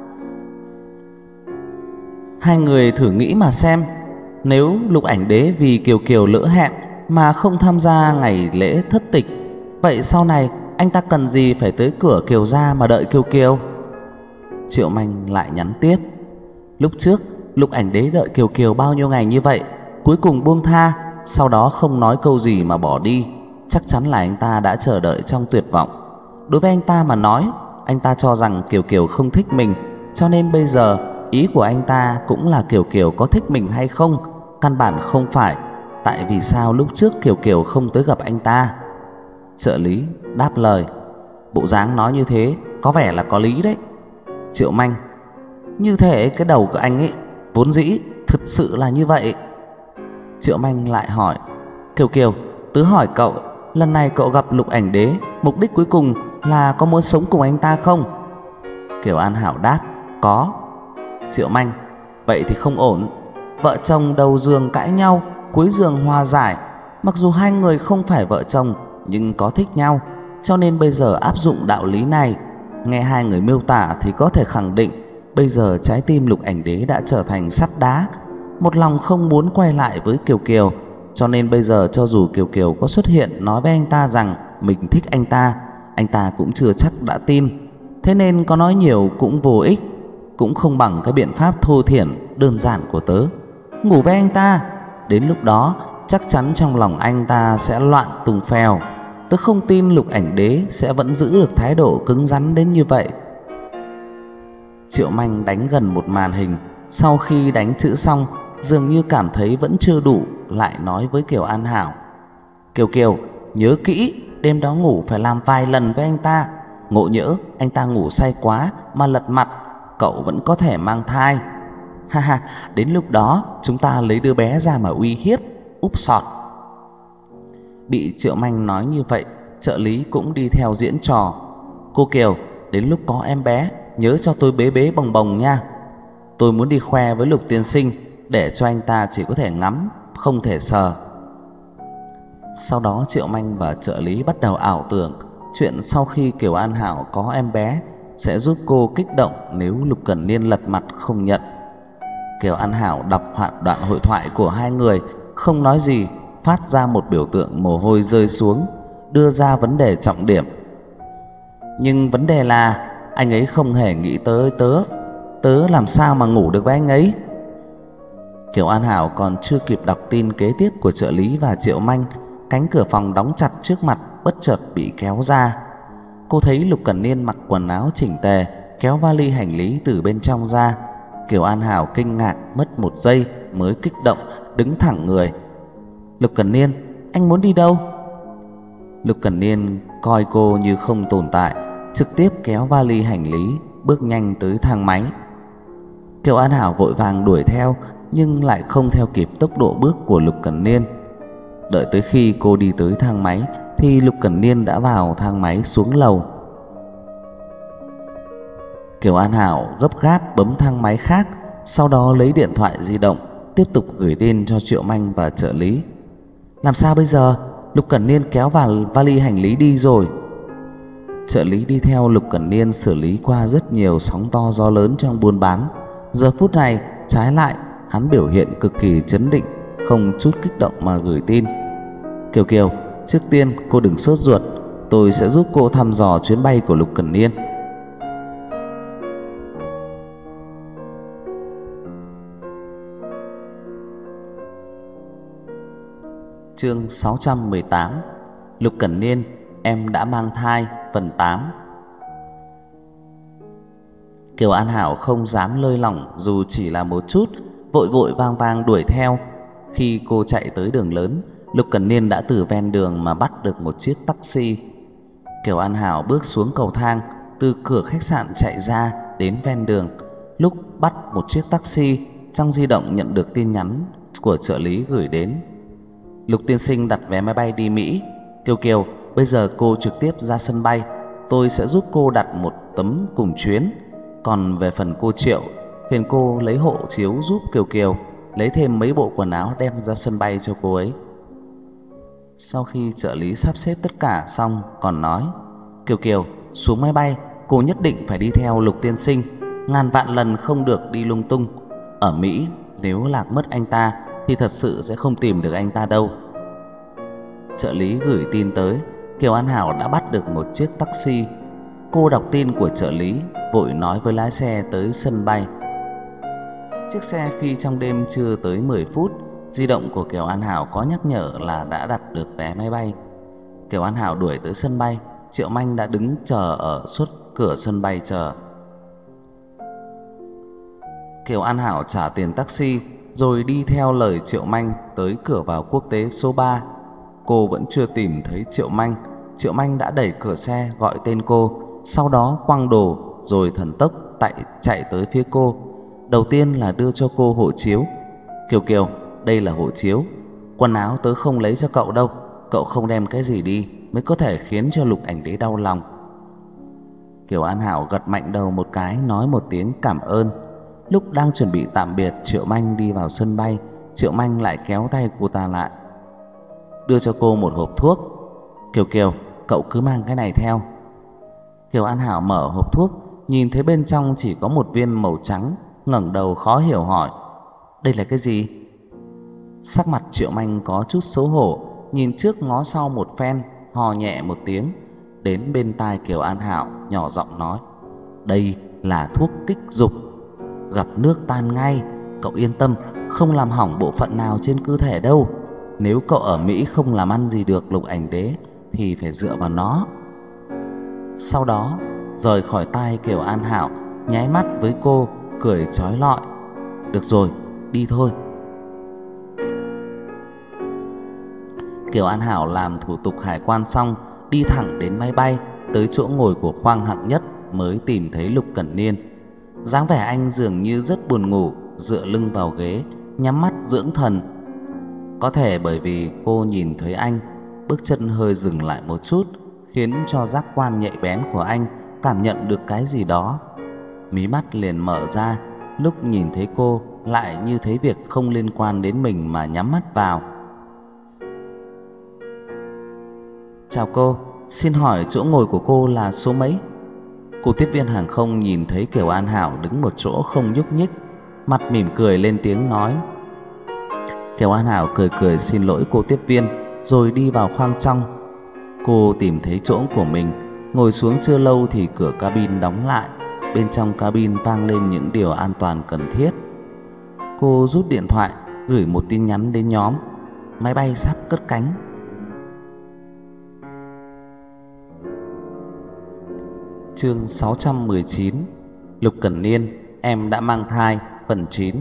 A: Hai người thử nghĩ mà xem, nếu Lục Ảnh Đế vì Kiều Kiều lỡ hẹn mà không tham gia ngày lễ thất tịch, vậy sau này anh ta cần gì phải tới cửa Kiều gia mà đợi Kiều Kiều? Triệu Manh lại nhắn tiếp. Lúc trước Lục Ảnh Đế đợi Kiều Kiều bao nhiêu ngày như vậy, cuối cùng buông tha, sau đó không nói câu gì mà bỏ đi. Chắc chắn là anh ta đã chờ đợi trong tuyệt vọng. Đối với anh ta mà nói, anh ta cho rằng Kiều Kiều không thích mình, cho nên bây giờ ý của anh ta cũng là Kiều Kiều có thích mình hay không, căn bản không phải tại vì sao lúc trước Kiều Kiều không tới gặp anh ta. Trợ lý đáp lời. Bộ dáng nói như thế có vẻ là có lý đấy. Triệu Manh, như thể cái đầu của anh ấy vốn dĩ thực sự là như vậy. Triệu Manh lại hỏi. Kiều Kiều, tớ hỏi cậu, lần này cậu gặp Lục Ảnh Đế, mục đích cuối cùng là có muốn sống cùng anh ta không? Kiều An Hảo đáp. Có. Triệu Manh, vậy thì không ổn. Vợ chồng đầu giường cãi nhau, cuối giường hòa giải. Mặc dù hai người không phải vợ chồng nhưng có thích nhau, cho nên bây giờ áp dụng đạo lý này. Nghe hai người miêu tả thì có thể khẳng định bây giờ trái tim Lục Ảnh Đế đã trở thành sắt đá, một lòng không muốn quay lại với Kiều Kiều. Cho nên bây giờ cho dù Kiều Kiều có xuất hiện nói với anh ta rằng mình thích anh ta, anh ta cũng chưa chắc đã tin. Thế nên có nói nhiều cũng vô ích, cũng không bằng cái biện pháp thô thiển đơn giản của tớ, ngủ với anh ta. Đến lúc đó chắc chắn trong lòng anh ta sẽ loạn tung phèo. Tớ không tin Lục Ảnh Đế sẽ vẫn giữ được thái độ cứng rắn đến như vậy. Triệu Manh đánh gần một màn hình, sau khi đánh chữ xong dường như cảm thấy vẫn chưa đủ, lại nói với Kiều An Hảo. Kiều Kiều, nhớ kỹ, đêm đó ngủ phải làm vài lần với anh ta. Ngộ nhỡ anh ta ngủ say quá mà lật mặt, cậu vẫn có thể mang thai. Ha ha, đến lúc đó chúng ta lấy đứa bé ra mà uy hiếp, úp sọt. Bị Triệu Manh nói như vậy, trợ lý cũng đi theo diễn trò. Cô Kiều, đến lúc có em bé nhớ cho tôi bế bế bồng bồng nha. Tôi muốn đi khoe với Lục tiên sinh, để cho anh ta chỉ có thể ngắm, không thể sờ. Sau đó Triệu Manh và trợ lý bắt đầu ảo tưởng chuyện sau khi Kiều An Hảo có em bé sẽ giúp cô kích động nếu Lục Cẩn Niên lật mặt không nhận. Kiều An Hảo đọc đoạn đoạn hội thoại của hai người, không nói gì, phát ra một biểu tượng mồ hôi rơi xuống, đưa ra vấn đề trọng điểm. Nhưng vấn đề là anh ấy không hề nghĩ tới tớ. Tớ làm sao mà ngủ được với anh ấy? Kiều An Hảo còn chưa kịp đọc tin kế tiếp của trợ lý và Triệu Manh, cánh cửa phòng đóng chặt trước mặt bất chợt bị kéo ra. Cô thấy Lục Cẩn Niên mặc quần áo chỉnh tề, kéo vali hành lý từ bên trong ra. Kiều An Hảo kinh ngạc mất một giây mới kích động đứng thẳng người. Lục Cẩn Niên, anh muốn đi đâu? Lục Cẩn Niên coi cô như không tồn tại, trực tiếp kéo vali hành lý bước nhanh tới thang máy. Kiều An Hảo vội vàng đuổi theo, nhưng lại không theo kịp tốc độ bước của Lục Cẩn Niên. Đợi tới khi cô đi tới thang máy thì Lục Cẩn Niên đã vào thang máy xuống lầu. Kiều An Hảo gấp gáp bấm thang máy khác, sau đó lấy điện thoại di động tiếp tục gửi tin cho Triệu Manh và trợ lý. Làm sao bây giờ? Lục Cẩn Niên kéo vào vali hành lý đi rồi. Trợ lý đi theo Lục Cẩn Niên xử lý qua rất nhiều sóng to gió lớn trong buôn bán. Giờ phút này trái lại hắn biểu hiện cực kỳ trấn định, không chút kích động mà gửi tin. Kiều Kiều, trước tiên cô đừng sốt ruột, tôi sẽ giúp cô thăm dò chuyến bay của Lục Cẩn Niên. Chương sáu trăm mười tám. Lục Cẩn Niên, em đã mang thai, phần tám. Kiều An Hảo không dám lơi lỏng dù chỉ là một chút, vội vội vàng vàng đuổi theo. Khi cô chạy tới đường lớn, Lục Cẩn Niên đã từ ven đường mà bắt được một chiếc taxi. Kiều An Hảo bước xuống cầu thang, từ cửa khách sạn chạy ra đến ven đường. Lúc bắt một chiếc taxi, trong di động nhận được tin nhắn của trợ lý gửi đến. Lục tiên sinh đặt vé máy bay đi Mỹ. Kiều Kiều, bây giờ cô trực tiếp ra sân bay, tôi sẽ giúp cô đặt một tấm cùng chuyến. Còn về phần cô Triệu, phiền cô lấy hộ chiếu giúp Kiều Kiều, lấy thêm mấy bộ quần áo đem ra sân bay cho cô ấy. Sau khi trợ lý sắp xếp tất cả xong còn nói, Kiều Kiều, xuống máy bay cô nhất định phải đi theo Lục tiên sinh, ngàn vạn lần không được đi lung tung. Ở Mỹ nếu lạc mất anh ta thì thật sự sẽ không tìm được anh ta đâu. Trợ lý gửi tin tới, Kiều An Hảo đã bắt được một chiếc taxi. Cô đọc tin của trợ lý, vội nói với lái xe tới sân bay. Chiếc xe phi trong đêm chưa tới mười phút. Di động của Kiều An Hảo có nhắc nhở là đã đặt được vé máy bay. Kiều An Hảo đuổi tới sân bay, Triệu Manh đã đứng chờ ở suốt cửa sân bay chờ. Kiều An Hảo trả tiền taxi rồi đi theo lời Triệu Manh tới cửa vào quốc tế số ba. Cô vẫn chưa tìm thấy Triệu Manh. Triệu Manh đã đẩy cửa xe gọi tên cô, sau đó quăng đồ rồi thần tốc tại chạy tới phía cô. Đầu tiên là đưa cho cô hộ chiếu. Kiều Kiều, đây là hộ chiếu. Quần áo tớ không lấy cho cậu đâu, cậu không đem cái gì đi mới có thể khiến cho Lục ảnh đế đau lòng. Kiều An Hảo gật mạnh đầu một cái, nói một tiếng cảm ơn. Lúc đang chuẩn bị tạm biệt Triệu Manh đi vào sân bay, Triệu Manh lại kéo tay cô ta lại, đưa cho cô một hộp thuốc. Kiều Kiều, cậu cứ mang cái này theo. Kiều An Hảo mở hộp thuốc, nhìn thấy bên trong chỉ có một viên màu trắng, ngẩng đầu khó hiểu hỏi, đây là cái gì? Sắc mặt Triệu Manh có chút xấu hổ, nhìn trước ngó sau một phen, hò nhẹ một tiếng, đến bên tai Kiều An Hảo nhỏ giọng nói, đây là thuốc kích dục, gặp nước tan ngay. Cậu yên tâm, không làm hỏng bộ phận nào trên cơ thể đâu. Nếu cậu ở Mỹ không làm ăn gì được Lục ảnh đế thì phải dựa vào nó. Sau đó rời khỏi tai Kiều An Hảo, nháy mắt với cô, cười chói lọi, được rồi, đi thôi. Kiều An Hảo làm thủ tục hải quan xong, đi thẳng đến máy bay, tới chỗ ngồi của khoang hạng nhất mới tìm thấy Lục Cẩn Niên. Dáng vẻ anh dường như rất buồn ngủ, dựa lưng vào ghế, nhắm mắt dưỡng thần. Có thể bởi vì cô nhìn thấy anh bước chân hơi dừng lại một chút, khiến cho giác quan nhạy bén của anh cảm nhận được cái gì đó. Mí mắt liền mở ra, lúc nhìn thấy cô lại như thấy việc không liên quan đến mình mà nhắm mắt vào. "Chào cô, xin hỏi chỗ ngồi của cô là số mấy?" Cô tiếp viên hàng không nhìn thấy Kiều An Hảo đứng một chỗ không nhúc nhích, mặt mỉm cười lên tiếng nói. Kiều An Hảo cười cười xin lỗi cô tiếp viên rồi đi vào khoang trong. Cô tìm thấy chỗ của mình, ngồi xuống chưa lâu thì cửa cabin đóng lại. Bên trong cabin vang lên những điều an toàn cần thiết. Cô rút điện thoại, gửi một tin nhắn đến nhóm. Máy bay sắp cất cánh. Chương sáu trăm mười chín. Lục Cẩn Niên, em đã mang thai, phần chín.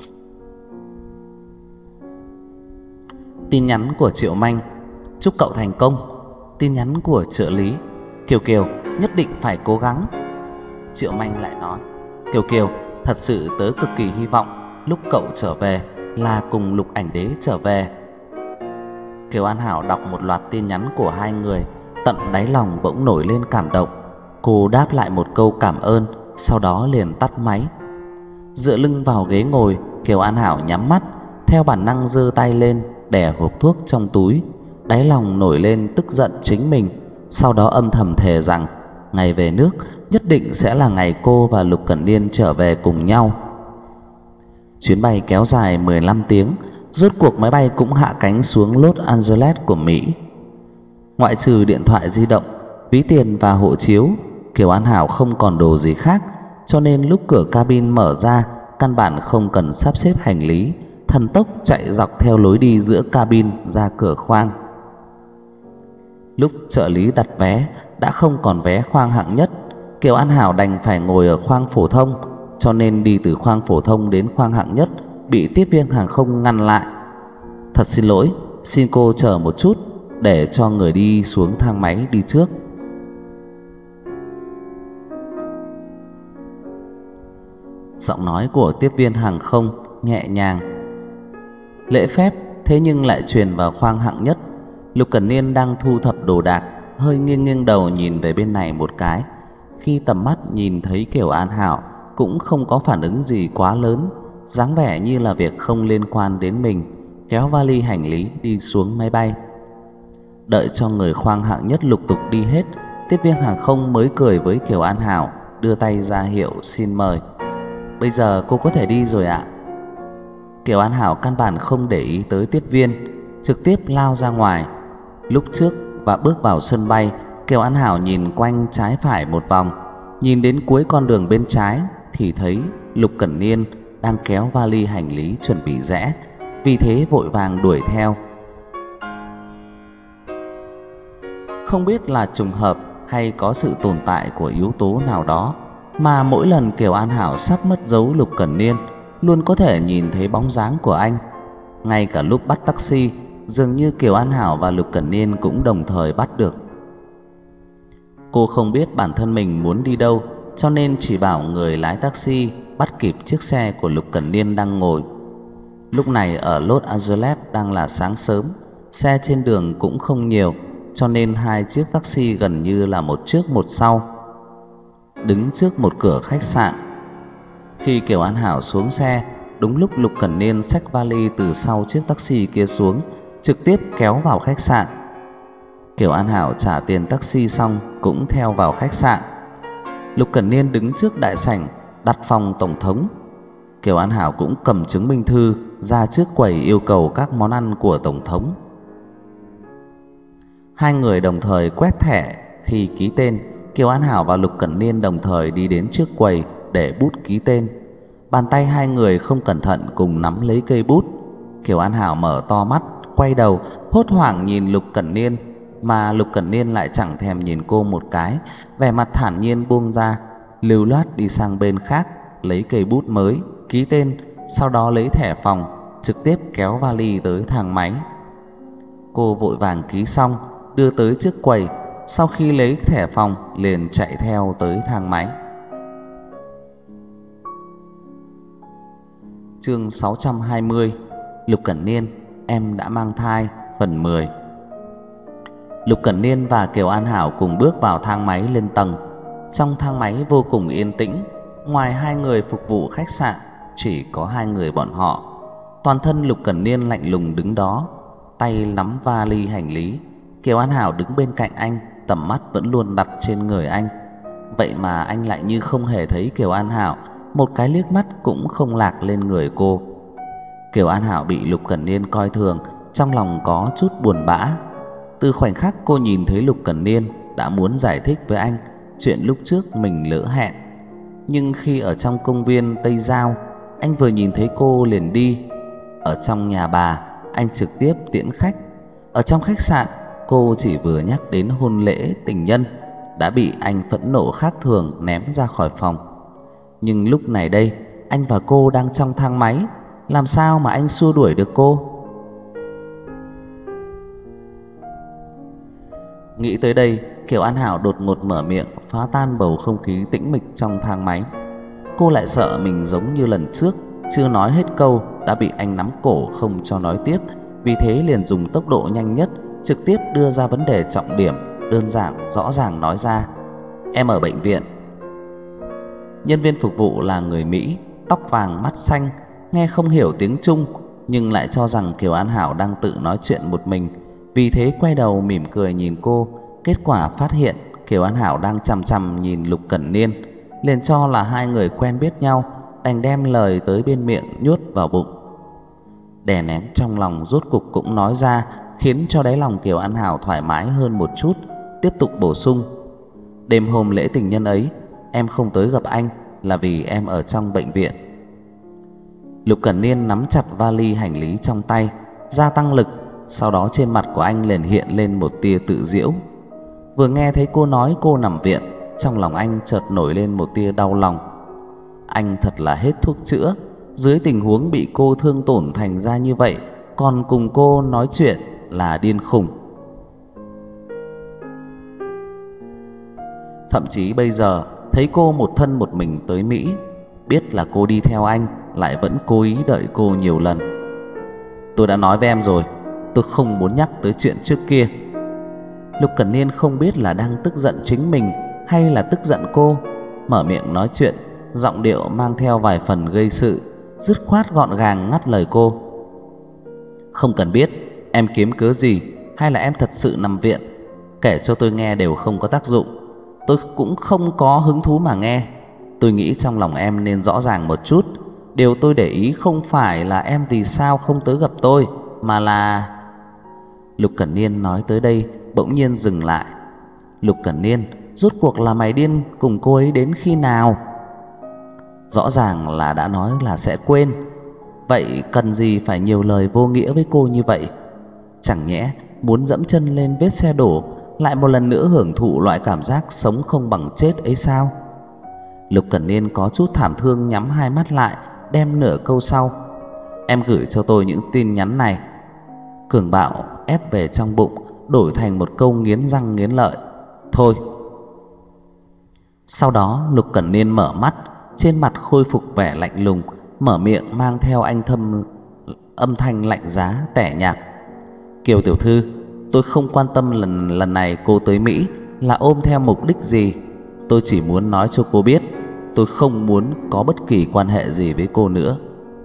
A: Tin nhắn của Triệu Manh: chúc cậu thành công. Tin nhắn của trợ lý: Kiều Kiều, nhất định phải cố gắng. Triệu Manh lại nói: Kiều Kiều, thật sự tớ cực kỳ hy vọng lúc cậu trở về là cùng Lục Ảnh Đế trở về. Kiều An Hảo đọc một loạt tin nhắn của hai người, tận đáy lòng bỗng nổi lên cảm động. Cô đáp lại một câu cảm ơn, sau đó liền tắt máy. Dựa lưng vào ghế ngồi, Kiều An Hảo nhắm mắt, theo bản năng giơ tay lên đè hộp thuốc trong túi. Đáy lòng nổi lên tức giận chính mình, sau đó âm thầm thề rằng ngày về nước nhất định sẽ là ngày cô và Lục Cẩn Niên trở về cùng nhau. Chuyến bay kéo dài mười lăm tiếng, rốt cuộc máy bay cũng hạ cánh xuống Los Angeles của Mỹ. Ngoại trừ điện thoại di động, ví tiền và hộ chiếu, Kiều An Hảo không còn đồ gì khác, cho nên lúc cửa cabin mở ra, căn bản không cần sắp xếp hành lý, thần tốc chạy dọc theo lối đi giữa cabin ra cửa khoang. Lúc trợ lý đặt vé đã không còn vé khoang hạng nhất, Kiều An Hảo đành phải ngồi ở khoang phổ thông, cho nên đi từ khoang phổ thông đến khoang hạng nhất bị tiếp viên hàng không ngăn lại. Thật xin lỗi, xin cô chờ một chút để cho người đi xuống thang máy đi trước. Giọng nói của tiếp viên hàng không nhẹ nhàng, lễ phép, thế nhưng lại truyền vào khoang hạng nhất. Lục Cẩn Niên đang thu thập đồ đạc, hơi nghiêng nghiêng đầu nhìn về bên này một cái. Khi tầm mắt nhìn thấy Kiều An Hảo, cũng không có phản ứng gì quá lớn, dáng vẻ như là việc không liên quan đến mình, kéo vali hành lý đi xuống máy bay. Đợi cho người khoang hạng nhất lục tục đi hết, tiếp viên hàng không mới cười với Kiều An Hảo, đưa tay ra hiệu xin mời. Bây giờ cô có thể đi rồi ạ. Kiều An Hảo căn bản không để ý tới tiếp viên, trực tiếp lao ra ngoài. Lúc trước và bước vào sân bay, Kiều An Hảo nhìn quanh trái phải một vòng, nhìn đến cuối con đường bên trái thì thấy Lục Cẩn Niên đang kéo vali hành lý chuẩn bị rẽ, vì thế vội vàng đuổi theo. Không biết là trùng hợp hay có sự tồn tại của yếu tố nào đó, mà mỗi lần Kiều An Hảo sắp mất dấu Lục Cẩn Niên, luôn có thể nhìn thấy bóng dáng của anh. Ngay cả lúc bắt taxi, dường như Kiều An Hảo và Lục Cẩn Niên cũng đồng thời bắt được. Cô không biết bản thân mình muốn đi đâu, cho nên chỉ bảo người lái taxi bắt kịp chiếc xe của Lục Cẩn Niên đang ngồi. Lúc này ở Los Angeles đang là sáng sớm, xe trên đường cũng không nhiều, cho nên hai chiếc taxi gần như là một trước một sau, đứng trước một cửa khách sạn. Khi Kiều An Hảo xuống xe, đúng lúc Lục Cẩn Niên xách vali từ sau chiếc taxi kia xuống, trực tiếp kéo vào khách sạn. Kiều An Hảo trả tiền taxi xong cũng theo vào khách sạn. Lục Cẩn Niên đứng trước đại sảnh đặt phòng tổng thống. Kiều An Hảo cũng cầm chứng minh thư ra trước quầy yêu cầu các món ăn của tổng thống. Hai người đồng thời quét thẻ. Khi ký tên, Kiều An Hảo và Lục Cẩn Niên đồng thời đi đến trước quầy để bút ký tên. Bàn tay hai người không cẩn thận cùng nắm lấy cây bút. Kiều An Hảo mở to mắt, quay đầu hốt hoảng nhìn Lục Cẩn Niên, mà Lục Cẩn Niên lại chẳng thèm nhìn cô một cái, vẻ mặt thản nhiên buông ra, lưu loát đi sang bên khác lấy cây bút mới, ký tên, sau đó lấy thẻ phòng, trực tiếp kéo vali tới thang máy. Cô vội vàng ký xong, đưa tới trước quầy, sau khi lấy thẻ phòng liền chạy theo tới thang máy. Chương sáu trăm hai mươi. Lục Cẩn Niên, em đã mang thai, phần mười. Lục Cẩn Niên và Kiều An Hảo cùng bước vào thang máy lên tầng. Trong thang máy vô cùng yên tĩnh, ngoài hai người phục vụ khách sạn, chỉ có hai người bọn họ. Toàn thân Lục Cẩn Niên lạnh lùng đứng đó, tay nắm vali hành lý. Kiều An Hảo đứng bên cạnh anh, tầm mắt vẫn luôn đặt trên người anh. Vậy mà anh lại như không hề thấy Kiều An Hảo, một cái liếc mắt cũng không lạc lên người cô. Kiều An Hảo bị Lục Cẩn Niên coi thường, trong lòng có chút buồn bã. Từ khoảnh khắc cô nhìn thấy Lục Cẩn Niên đã muốn giải thích với anh chuyện lúc trước mình lỡ hẹn. Nhưng khi ở trong công viên Tây Giao, anh vừa nhìn thấy cô liền đi. Ở trong nhà bà, anh trực tiếp tiễn khách. Ở trong khách sạn, cô chỉ vừa nhắc đến hôn lễ tình nhân đã bị anh phẫn nộ khác thường ném ra khỏi phòng. Nhưng lúc này đây, anh và cô đang trong thang máy, làm sao mà anh xua đuổi được cô? Nghĩ tới đây, Kiều An Hảo đột ngột mở miệng, phá tan bầu không khí tĩnh mịch trong thang máy. Cô lại sợ mình giống như lần trước, chưa nói hết câu đã bị anh nắm cổ không cho nói tiếp, vì thế liền dùng tốc độ nhanh nhất trực tiếp đưa ra vấn đề trọng điểm, đơn giản rõ ràng nói ra: "Em ở bệnh viện." Nhân viên phục vụ là người Mỹ, tóc vàng mắt xanh, nghe không hiểu tiếng Trung nhưng lại cho rằng Kiều An Hảo đang tự nói chuyện một mình, vì thế quay đầu mỉm cười nhìn cô. Kết quả phát hiện Kiều An Hảo đang chằm chằm nhìn Lục Cẩn Niên, liền cho là hai người quen biết nhau, đành đem lời tới bên miệng nhốt vào bụng. Đè nén trong lòng rốt cục cũng nói ra, khiến cho đáy lòng Kiều An Hảo thoải mái hơn một chút, tiếp tục bổ sung: "Đêm hôm lễ tình nhân ấy, em không tới gặp anh là vì em ở trong bệnh viện." Lục Cẩn Niên nắm chặt vali hành lý trong tay, gia tăng lực, sau đó trên mặt của anh liền hiện lên một tia tự giễu. Vừa nghe thấy cô nói cô nằm viện, trong lòng anh chợt nổi lên một tia đau lòng. Anh thật là hết thuốc chữa, dưới tình huống bị cô thương tổn thành ra như vậy, còn cùng cô nói chuyện là điên khùng. Thậm chí bây giờ thấy cô một thân một mình tới Mỹ, biết là cô đi theo anh, lại vẫn cố ý đợi cô nhiều lần. "Tôi đã nói với em rồi, tôi không muốn nhắc tới chuyện trước kia." Lục Cẩn Niên không biết là đang tức giận chính mình hay là tức giận cô, mở miệng nói chuyện, giọng điệu mang theo vài phần gây sự, dứt khoát gọn gàng ngắt lời cô: "Không cần biết em kiếm cớ gì hay là em thật sự nằm viện, kể cho tôi nghe đều không có tác dụng. Tôi cũng không có hứng thú mà nghe. Tôi nghĩ trong lòng em nên rõ ràng một chút. Điều tôi để ý không phải là em vì sao không tới gặp tôi, mà là..." Lục Cẩn Niên nói tới đây bỗng nhiên dừng lại. "Lục Cẩn Niên, rốt cuộc là mày điên cùng cô ấy đến khi nào? Rõ ràng là đã nói là sẽ quên, vậy cần gì phải nhiều lời vô nghĩa với cô như vậy? Chẳng nhẽ muốn dẫm chân lên vết xe đổ, lại một lần nữa hưởng thụ loại cảm giác sống không bằng chết ấy sao?" Lục Cẩn Niên có chút thảm thương nhắm hai mắt lại, đem nửa câu sau: "Em gửi cho tôi những tin nhắn này." Cường bạo ép về trong bụng, đổi thành một câu nghiến răng nghiến lợi: "Thôi." Sau đó Lục Cẩn Niên mở mắt, trên mặt khôi phục vẻ lạnh lùng, mở miệng mang theo anh thâm âm thanh lạnh giá tẻ nhạt: "Kiều tiểu thư, tôi không quan tâm lần lần này cô tới Mỹ là ôm theo mục đích gì. Tôi chỉ muốn nói cho cô biết, tôi không muốn có bất kỳ quan hệ gì với cô nữa."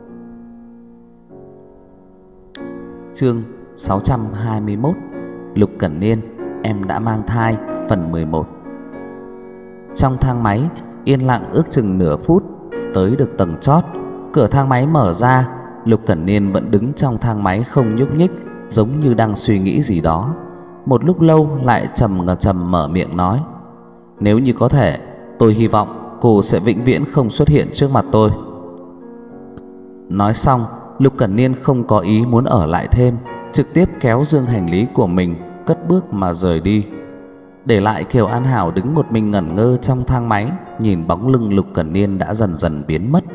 A: Chương sáu trăm hai mươi mốt: Lục Cẩn Niên, em đã mang thai, phần mười một. Trong thang máy, yên lặng ước chừng nửa phút, tới được tầng chót, cửa thang máy mở ra. Lục Cẩn Niên vẫn đứng trong thang máy không nhúc nhích, giống như đang suy nghĩ gì đó. Một lúc lâu lại trầm ngâm trầm mở miệng nói: "Nếu như có thể, tôi hy vọng cô sẽ vĩnh viễn không xuất hiện trước mặt tôi." Nói xong, Lục Cẩn Niên không có ý muốn ở lại thêm, trực tiếp kéo dương hành lý của mình, cất bước mà rời đi, để lại Kiều An Hảo đứng một mình ngẩn ngơ trong thang máy, nhìn bóng lưng Lục Cẩn Niên đã dần dần biến mất.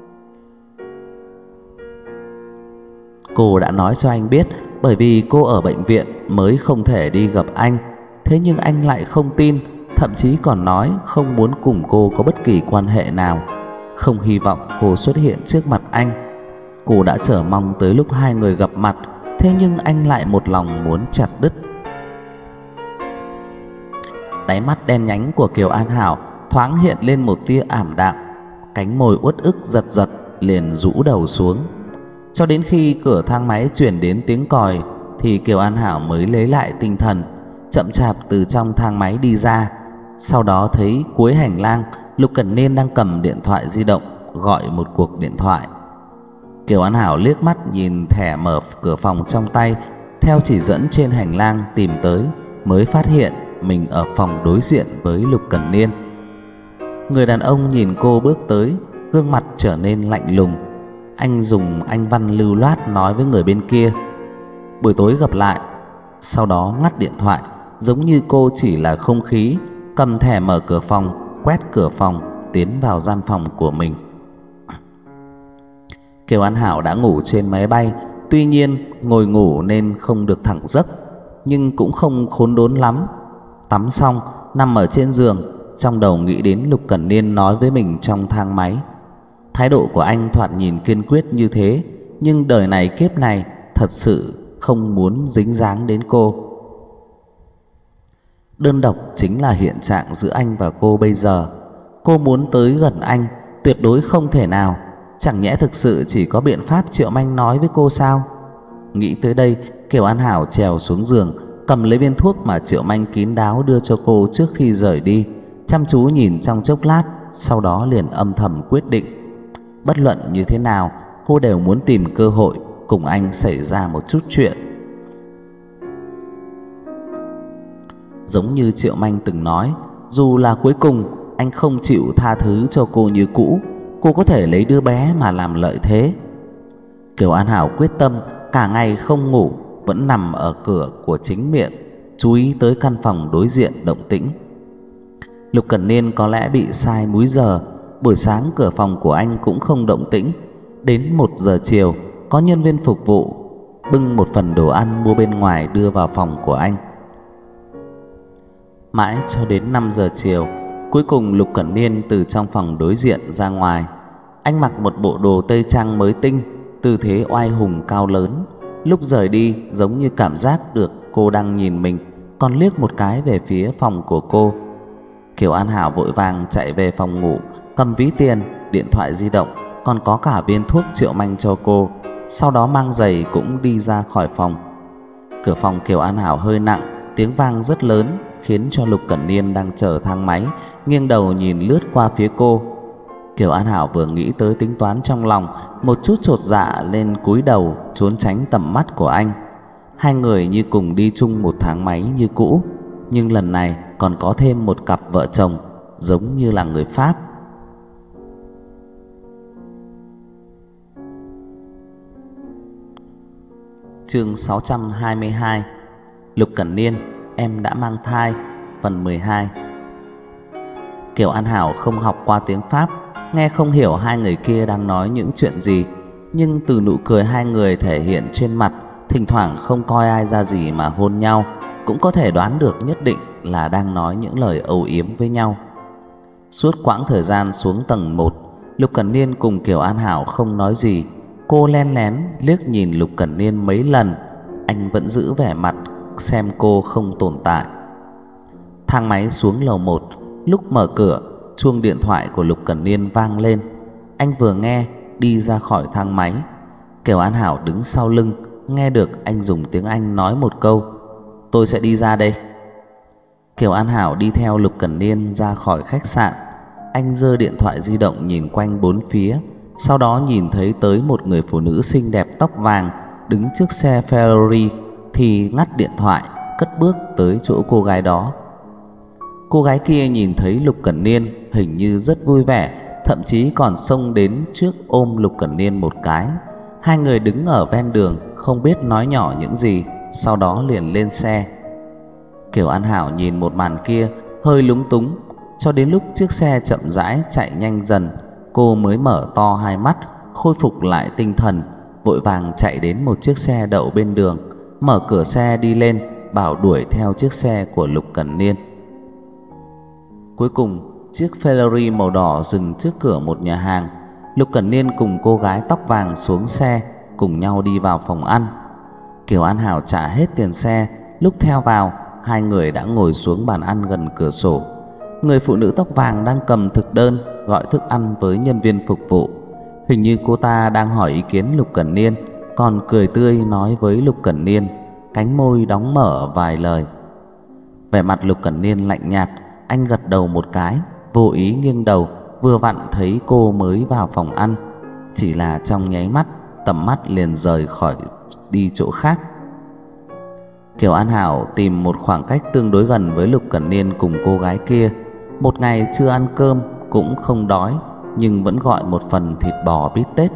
A: Cô đã nói cho anh biết bởi vì cô ở bệnh viện mới không thể đi gặp anh, thế nhưng anh lại không tin, thậm chí còn nói không muốn cùng cô có bất kỳ quan hệ nào, không hy vọng cô xuất hiện trước mặt anh. Cô đã chờ mong tới lúc hai người gặp mặt, thế nhưng anh lại một lòng muốn chặt đứt. Đáy mắt đen nhánh của Kiều An Hảo thoáng hiện lên một tia ảm đạm, cánh môi uất ức giật giật, liền rũ đầu xuống. Cho đến khi cửa thang máy truyền đến tiếng còi thì Kiều An Hảo mới lấy lại tinh thần, chậm chạp từ trong thang máy đi ra. Sau đó thấy cuối hành lang Lục Cẩn Niên đang cầm điện thoại di động gọi một cuộc điện thoại. Kiều An Hảo liếc mắt nhìn thẻ mở cửa phòng trong tay, theo chỉ dẫn trên hành lang tìm tới, mới phát hiện mình ở phòng đối diện với Lục Cẩn Niên. Người đàn ông nhìn cô bước tới, gương mặt trở nên lạnh lùng. Anh dùng anh văn lưu loát nói với người bên kia: "Buổi tối gặp lại." Sau đó ngắt điện thoại, giống như cô chỉ là không khí, cầm thẻ mở cửa phòng, quét cửa phòng, tiến vào gian phòng của mình. Kiều An Hảo đã ngủ trên máy bay, tuy nhiên ngồi ngủ nên không được thẳng giấc, nhưng cũng không khốn đốn lắm. Tắm xong, nằm ở trên giường, trong đầu nghĩ đến Lục Cẩn Niên nói với mình trong thang máy. Thái độ của anh thoạt nhìn kiên quyết như thế, nhưng đời này kiếp này thật sự không muốn dính dáng đến cô. Đơn độc chính là hiện trạng giữa anh và cô bây giờ. Cô muốn tới gần anh tuyệt đối không thể nào. Chẳng nhẽ thực sự chỉ có biện pháp Triệu Manh nói với cô sao? Nghĩ tới đây, Kiều An Hảo trèo xuống giường, cầm lấy viên thuốc mà Triệu Manh kín đáo đưa cho cô trước khi rời đi, chăm chú nhìn trong chốc lát, sau đó liền âm thầm quyết định. Bất luận như thế nào, cô đều muốn tìm cơ hội cùng anh xảy ra một chút chuyện. Giống như Triệu Manh từng nói, dù là cuối cùng anh không chịu tha thứ cho cô như cũ, cô có thể lấy đứa bé mà làm lợi thế. Kiều An Hảo quyết tâm cả ngày không ngủ, vẫn nằm ở cửa của chính miệng, chú ý tới căn phòng đối diện động tĩnh. Lục Cẩn Niên có lẽ bị sai múi giờ, buổi sáng cửa phòng của anh cũng không động tĩnh. Đến một giờ chiều, có nhân viên phục vụ bưng một phần đồ ăn mua bên ngoài đưa vào phòng của anh. Mãi cho đến năm giờ chiều, cuối cùng Lục Cẩn Niên từ trong phòng đối diện ra ngoài. Anh mặc một bộ đồ tây trang mới tinh, tư thế oai hùng cao lớn. Lúc rời đi giống như cảm giác được cô đang nhìn mình, còn liếc một cái về phía phòng của cô. Kiều An Hảo vội vàng chạy về phòng ngủ, cầm ví tiền, điện thoại di động, còn có cả viên thuốc Triệu Manh cho cô. Sau đó mang giày cũng đi ra khỏi phòng. Cửa phòng Kiều An Hảo hơi nặng, tiếng vang rất lớn, khiến cho Lục Cẩn Niên đang chờ thang máy nghiêng đầu nhìn lướt qua phía cô. Kiều An Hảo vừa nghĩ tới tính toán trong lòng, một chút chột dạ lên cúi đầu trốn tránh tầm mắt của anh. Hai người như cùng đi chung một thang máy như cũ, nhưng lần này còn có thêm một cặp vợ chồng, giống như là người Pháp. Chương sáu trăm hai mươi hai. Lục Cẩn Niên, em đã mang thai, phần mười hai. Kiều An Hảo không học qua tiếng Pháp, nghe không hiểu hai người kia đang nói những chuyện gì, nhưng từ nụ cười hai người thể hiện trên mặt, thỉnh thoảng không coi ai ra gì mà hôn nhau, cũng có thể đoán được nhất định là đang nói những lời âu yếm với nhau. Suốt quãng thời gian xuống tầng một, Lục Cẩn Niên cùng Kiều An Hảo không nói gì. Cô len lén liếc nhìn Lục Cẩn Niên mấy lần, anh vẫn giữ vẻ mặt xem cô không tồn tại. Thang máy xuống lầu một, lúc mở cửa, chuông điện thoại của Lục Cẩn Niên vang lên. Anh vừa nghe, đi ra khỏi thang máy. Kiều An Hảo đứng sau lưng, nghe được anh dùng tiếng Anh nói một câu: "Tôi sẽ đi ra đây." Kiều An Hảo đi theo Lục Cẩn Niên ra khỏi khách sạn. Anh giơ điện thoại di động nhìn quanh bốn phía, sau đó nhìn thấy tới một người phụ nữ xinh đẹp tóc vàng đứng trước xe Ferrari thì ngắt điện thoại, cất bước tới chỗ cô gái đó. Cô gái kia nhìn thấy Lục Cẩn Niên hình như rất vui vẻ, thậm chí còn xông đến trước ôm Lục Cẩn Niên một cái. Hai người đứng ở ven đường không biết nói nhỏ những gì, sau đó liền lên xe. Kiều An Hảo nhìn một màn kia hơi lúng túng, cho đến lúc chiếc xe chậm rãi chạy nhanh dần, cô mới mở to hai mắt, khôi phục lại tinh thần, vội vàng chạy đến một chiếc xe đậu bên đường, mở cửa xe đi lên, bảo đuổi theo chiếc xe của Lục Cẩn Niên. Cuối cùng, chiếc Ferrari màu đỏ dừng trước cửa một nhà hàng. Lục Cẩn Niên cùng cô gái tóc vàng xuống xe, cùng nhau đi vào phòng ăn. Kiều An Hảo trả hết tiền xe, lúc theo vào, hai người đã ngồi xuống bàn ăn gần cửa sổ. Người phụ nữ tóc vàng đang cầm thực đơn gọi thức ăn với nhân viên phục vụ. Hình như cô ta đang hỏi ý kiến Lục Cẩn Niên, còn cười tươi nói với Lục Cẩn Niên, cánh môi đóng mở vài lời. Vẻ mặt Lục Cẩn Niên lạnh nhạt, anh gật đầu một cái, vô ý nghiêng đầu, vừa vặn thấy cô mới vào phòng ăn. Chỉ là trong nháy mắt, tầm mắt liền rời khỏi đi chỗ khác. Kiều An Hảo tìm một khoảng cách tương đối gần với Lục Cẩn Niên cùng cô gái kia. Một ngày chưa ăn cơm, cũng không đói, nhưng vẫn gọi một phần thịt bò bít tết.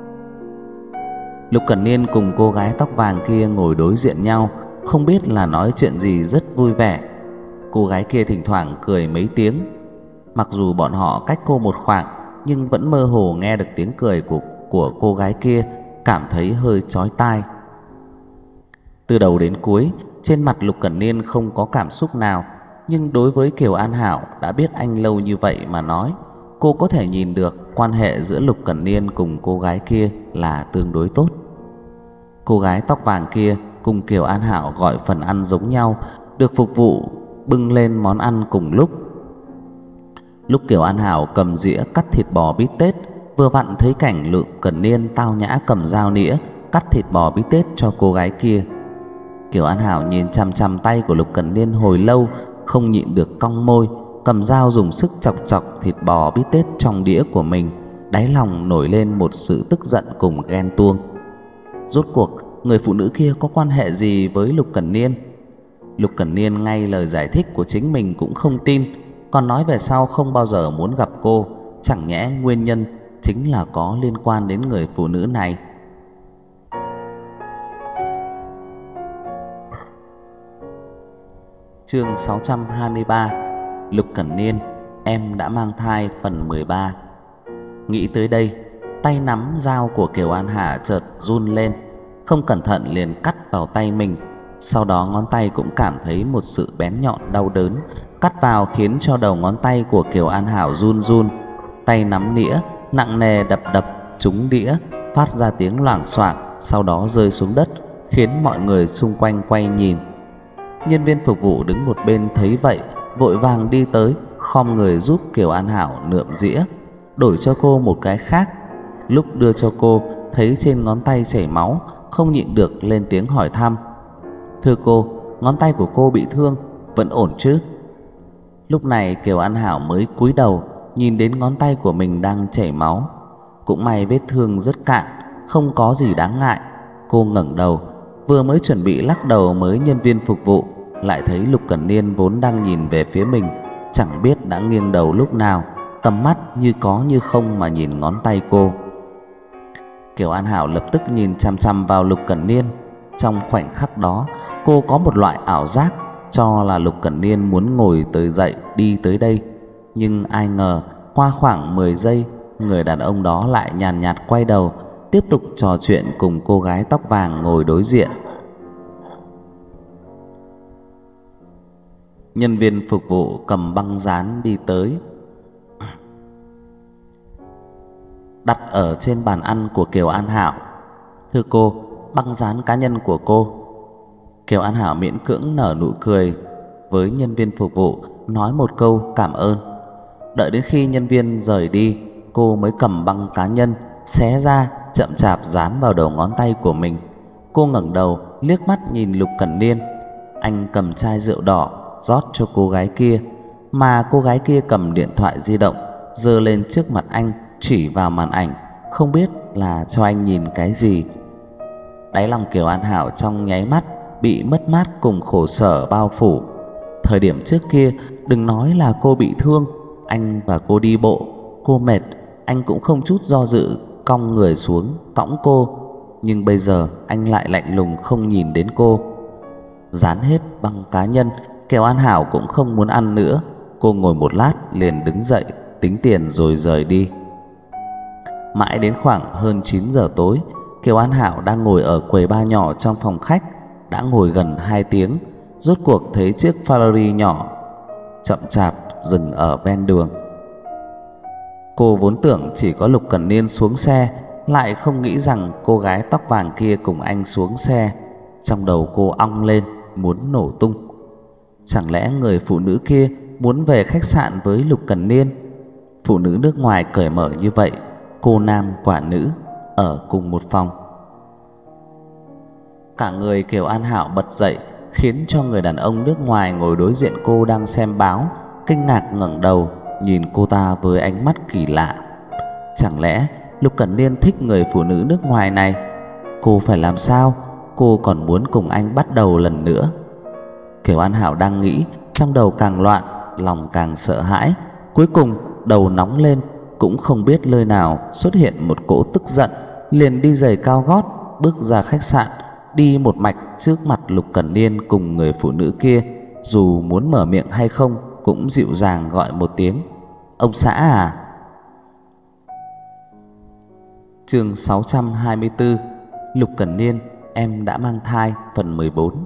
A: Lục Cẩn Niên cùng cô gái tóc vàng kia ngồi đối diện nhau, không biết là nói chuyện gì rất vui vẻ. Cô gái kia thỉnh thoảng cười mấy tiếng. Mặc dù bọn họ cách cô một khoảng, nhưng vẫn mơ hồ nghe được tiếng cười của, của cô gái kia, cảm thấy hơi chói tai. Từ đầu đến cuối, trên mặt Lục Cẩn Niên không có cảm xúc nào, nhưng đối với Kiều An Hảo đã biết anh lâu như vậy mà nói, cô có thể nhìn được quan hệ giữa Lục Cẩn Niên cùng cô gái kia là tương đối tốt. Cô gái tóc vàng kia cùng Kiều An Hảo gọi phần ăn giống nhau, được phục vụ bưng lên món ăn cùng lúc. Lúc Kiều An Hảo cầm dĩa cắt thịt bò bít tết, vừa vặn thấy cảnh Lục Cẩn Niên tao nhã cầm dao nĩa cắt thịt bò bít tết cho cô gái kia. Kiều An Hảo nhìn chằm chằm tay của Lục Cẩn Niên hồi lâu, không nhịn được cong môi, cầm dao dùng sức chọc chọc thịt bò bít tết trong đĩa của mình, đáy lòng nổi lên một sự tức giận cùng ghen tuông. Rốt cuộc người phụ nữ kia có quan hệ gì với Lục Cẩn Niên? Lục Cẩn Niên ngay lời giải thích của chính mình cũng không tin, còn nói về sau không bao giờ muốn gặp cô. Chẳng nhẽ nguyên nhân chính là có liên quan đến người phụ nữ này? Chương sáu trăm hai mươi ba. Lục Cẩn Niên, em đã mang thai phần mười ba. Nghĩ tới đây, tay nắm dao của Kiều An Hà chợt run lên, không cẩn thận liền cắt vào tay mình. Sau đó ngón tay cũng cảm thấy một sự bén nhọn đau đớn, cắt vào khiến cho đầu ngón tay của Kiều An Hảo run run. Tay nắm nĩa nặng nề đập đập trúng đĩa, phát ra tiếng loảng xoảng, sau đó rơi xuống đất, khiến mọi người xung quanh quay nhìn. Nhân viên phục vụ đứng một bên thấy vậy, vội vàng đi tới, khom người giúp Kiều An Hảo nượm dĩa, đổi cho cô một cái khác. Lúc đưa cho cô, thấy trên ngón tay chảy máu, không nhịn được lên tiếng hỏi thăm: "Thưa cô, ngón tay của cô bị thương, vẫn ổn chứ?" Lúc này Kiều An Hảo mới cúi đầu, nhìn đến ngón tay của mình đang chảy máu. Cũng may vết thương rất cạn, không có gì đáng ngại. Cô ngẩng đầu, vừa mới chuẩn bị lắc đầu với nhân viên phục vụ, lại thấy Lục Cẩn Niên vốn đang nhìn về phía mình, chẳng biết đã nghiêng đầu lúc nào, tầm mắt như có như không mà nhìn ngón tay cô. Kiều An Hảo lập tức nhìn chằm chằm vào Lục Cẩn Niên. Trong khoảnh khắc đó, cô có một loại ảo giác cho là Lục Cẩn Niên muốn ngồi tới dậy đi tới đây. Nhưng ai ngờ qua khoảng mười giây, người đàn ông đó lại nhàn nhạt quay đầu, tiếp tục trò chuyện cùng cô gái tóc vàng ngồi đối diện. Nhân viên phục vụ cầm băng dán đi tới, đặt ở trên bàn ăn của Kiều An Hảo. "Thưa cô, băng dán cá nhân của cô." Kiều An Hảo miễn cưỡng nở nụ cười với nhân viên phục vụ, nói một câu cảm ơn. Đợi đến khi nhân viên rời đi, cô mới cầm băng cá nhân xé ra, chậm chạp dán vào đầu ngón tay của mình. Cô ngẩng đầu liếc mắt nhìn Lục Cẩn Niên. Anh cầm chai rượu đỏ rót cho cô gái kia, mà cô gái kia cầm điện thoại di động giơ lên trước mặt anh, chỉ vào màn ảnh, không biết là cho anh nhìn cái gì. Đáy lòng Kiều An Hảo trong nháy mắt bị mất mát cùng khổ sở bao phủ. Thời điểm trước kia, đừng nói là cô bị thương, anh và cô đi bộ, cô mệt, anh cũng không chút do dự cong người xuống cõng cô. Nhưng bây giờ anh lại lạnh lùng không nhìn đến cô. Dán hết băng cá nhân, Kiều An Hảo cũng không muốn ăn nữa. Cô ngồi một lát liền đứng dậy, tính tiền rồi rời đi. Mãi đến khoảng hơn chín giờ tối, Kiều An Hảo đang ngồi ở quầy bar nhỏ trong phòng khách. Đã ngồi gần hai tiếng, rốt cuộc thấy chiếc Ferrari nhỏ chậm chạp dừng ở ven đường. Cô vốn tưởng chỉ có Lục Cẩn Niên xuống xe, lại không nghĩ rằng cô gái tóc vàng kia cùng anh xuống xe. Trong đầu cô ong lên muốn nổ tung. Chẳng lẽ người phụ nữ kia muốn về khách sạn với Lục Cẩn Niên? Phụ nữ nước ngoài cởi mở như vậy, cô nam quả nữ ở cùng một phòng. Cả người Kiều An Hảo bật dậy, khiến cho người đàn ông nước ngoài ngồi đối diện cô đang xem báo kinh ngạc ngẩng đầu nhìn cô ta với ánh mắt kỳ lạ. Chẳng lẽ Lục Cẩn Niên thích người phụ nữ nước ngoài này? Cô phải làm sao? Cô còn muốn cùng anh bắt đầu lần nữa. Kiều An Hảo đang nghĩ, trong đầu càng loạn, lòng càng sợ hãi. Cuối cùng đầu nóng lên, cũng không biết nơi nào xuất hiện một cỗ tức giận, liền đi giày cao gót bước ra khách sạn, đi một mạch trước mặt Lục Cẩn Niên cùng người phụ nữ kia. Dù muốn mở miệng hay không cũng dịu dàng gọi một tiếng: "Ông xã à?" Chương sáu trăm hai mươi tư. Lục Cẩn Niên, em đã mang thai, phần mười bốn.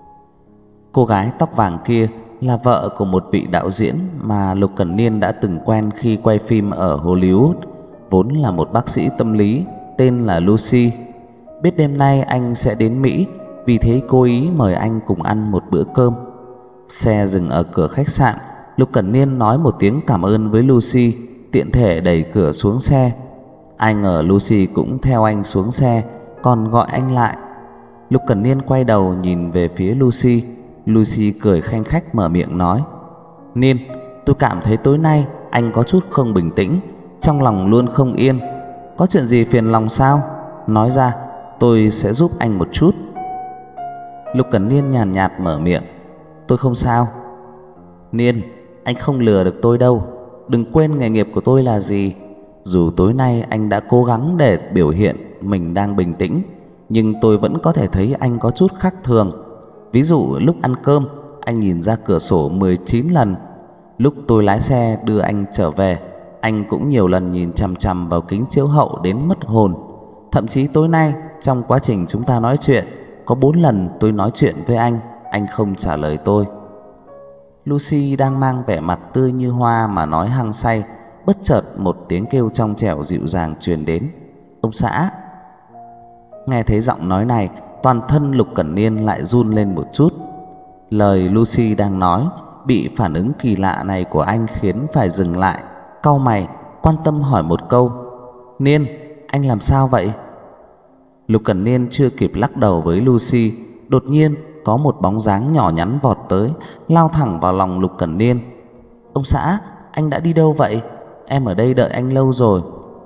A: Cô gái tóc vàng kia là vợ của một vị đạo diễn mà Lục Cẩn Niên đã từng quen khi quay phim ở Hollywood, vốn là một bác sĩ tâm lý tên là Lucy. Biết đêm nay anh sẽ đến Mỹ, vì thế cố ý mời anh cùng ăn một bữa cơm. Xe dừng ở cửa khách sạn, Lục Cẩn Niên nói một tiếng cảm ơn với Lucy, tiện thể đẩy cửa xuống xe. Ai ngờ Lucy cũng theo anh xuống xe, còn gọi anh lại. Lục Cẩn Niên quay đầu nhìn về phía Lucy. Lucy cười khanh khách mở miệng nói: "Niên, tôi cảm thấy tối nay anh có chút không bình tĩnh, trong lòng luôn không yên. Có chuyện gì phiền lòng sao? Nói ra, tôi sẽ giúp anh một chút." Lục Cẩn Niên nhàn nhạt, nhạt mở miệng: "Tôi không sao." "Niên, anh không lừa được tôi đâu. Đừng quên nghề nghiệp của tôi là gì. Dù tối nay anh đã cố gắng để biểu hiện mình đang bình tĩnh, nhưng tôi vẫn có thể thấy anh có chút khác thường. Ví dụ lúc ăn cơm, anh nhìn ra cửa sổ mười chín lần. Lúc tôi lái xe đưa anh trở về, anh cũng nhiều lần nhìn chằm chằm vào kính chiếu hậu đến mất hồn. Thậm chí tối nay, trong quá trình chúng ta nói chuyện, có bốn lần tôi nói chuyện với anh, anh không trả lời tôi." Lucy đang mang vẻ mặt tươi như hoa mà nói hăng say, bất chợt một tiếng kêu trong trẻo dịu dàng truyền đến: "Ông xã." Nghe thấy giọng nói này, toàn thân Lục Cẩn Niên lại run lên một chút. Lời Lucy đang nói bị phản ứng kỳ lạ này của anh khiến phải dừng lại, cau mày, quan tâm hỏi một câu: "Niên, anh làm sao vậy?" Lục Cẩn Niên chưa kịp lắc đầu với Lucy, đột nhiên có một bóng dáng nhỏ nhắn vọt tới, lao thẳng vào lòng Lục Cẩn Niên. "Ông xã, anh đã đi đâu vậy? Em ở đây đợi anh lâu rồi."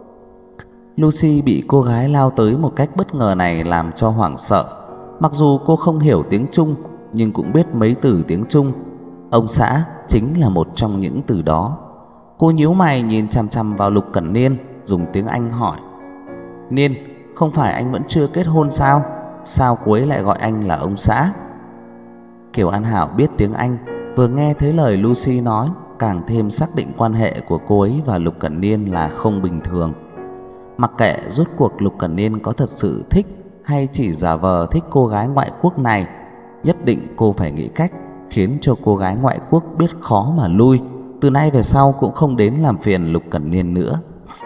A: Lucy bị cô gái lao tới một cách bất ngờ này làm cho hoảng sợ. Mặc dù cô không hiểu tiếng Trung, nhưng cũng biết mấy từ tiếng Trung. "Ông xã" chính là một trong những từ đó. Cô nhíu mày nhìn chằm chằm vào Lục Cẩn Niên, dùng tiếng Anh hỏi: "Niên, không phải anh vẫn chưa kết hôn sao? Sao cô ấy lại gọi anh là ông xã?" Kiều An Hảo biết tiếng Anh, vừa nghe thấy lời Lucy nói, càng thêm xác định quan hệ của cô ấy và Lục Cẩn Niên là không bình thường. Mặc kệ rốt cuộc Lục Cẩn Niên có thật sự thích hay chỉ giả vờ thích cô gái ngoại quốc này, nhất định cô phải nghĩ cách khiến cho cô gái ngoại quốc biết khó mà lui, từ nay về sau cũng không đến làm phiền Lục Cẩn Niên nữa.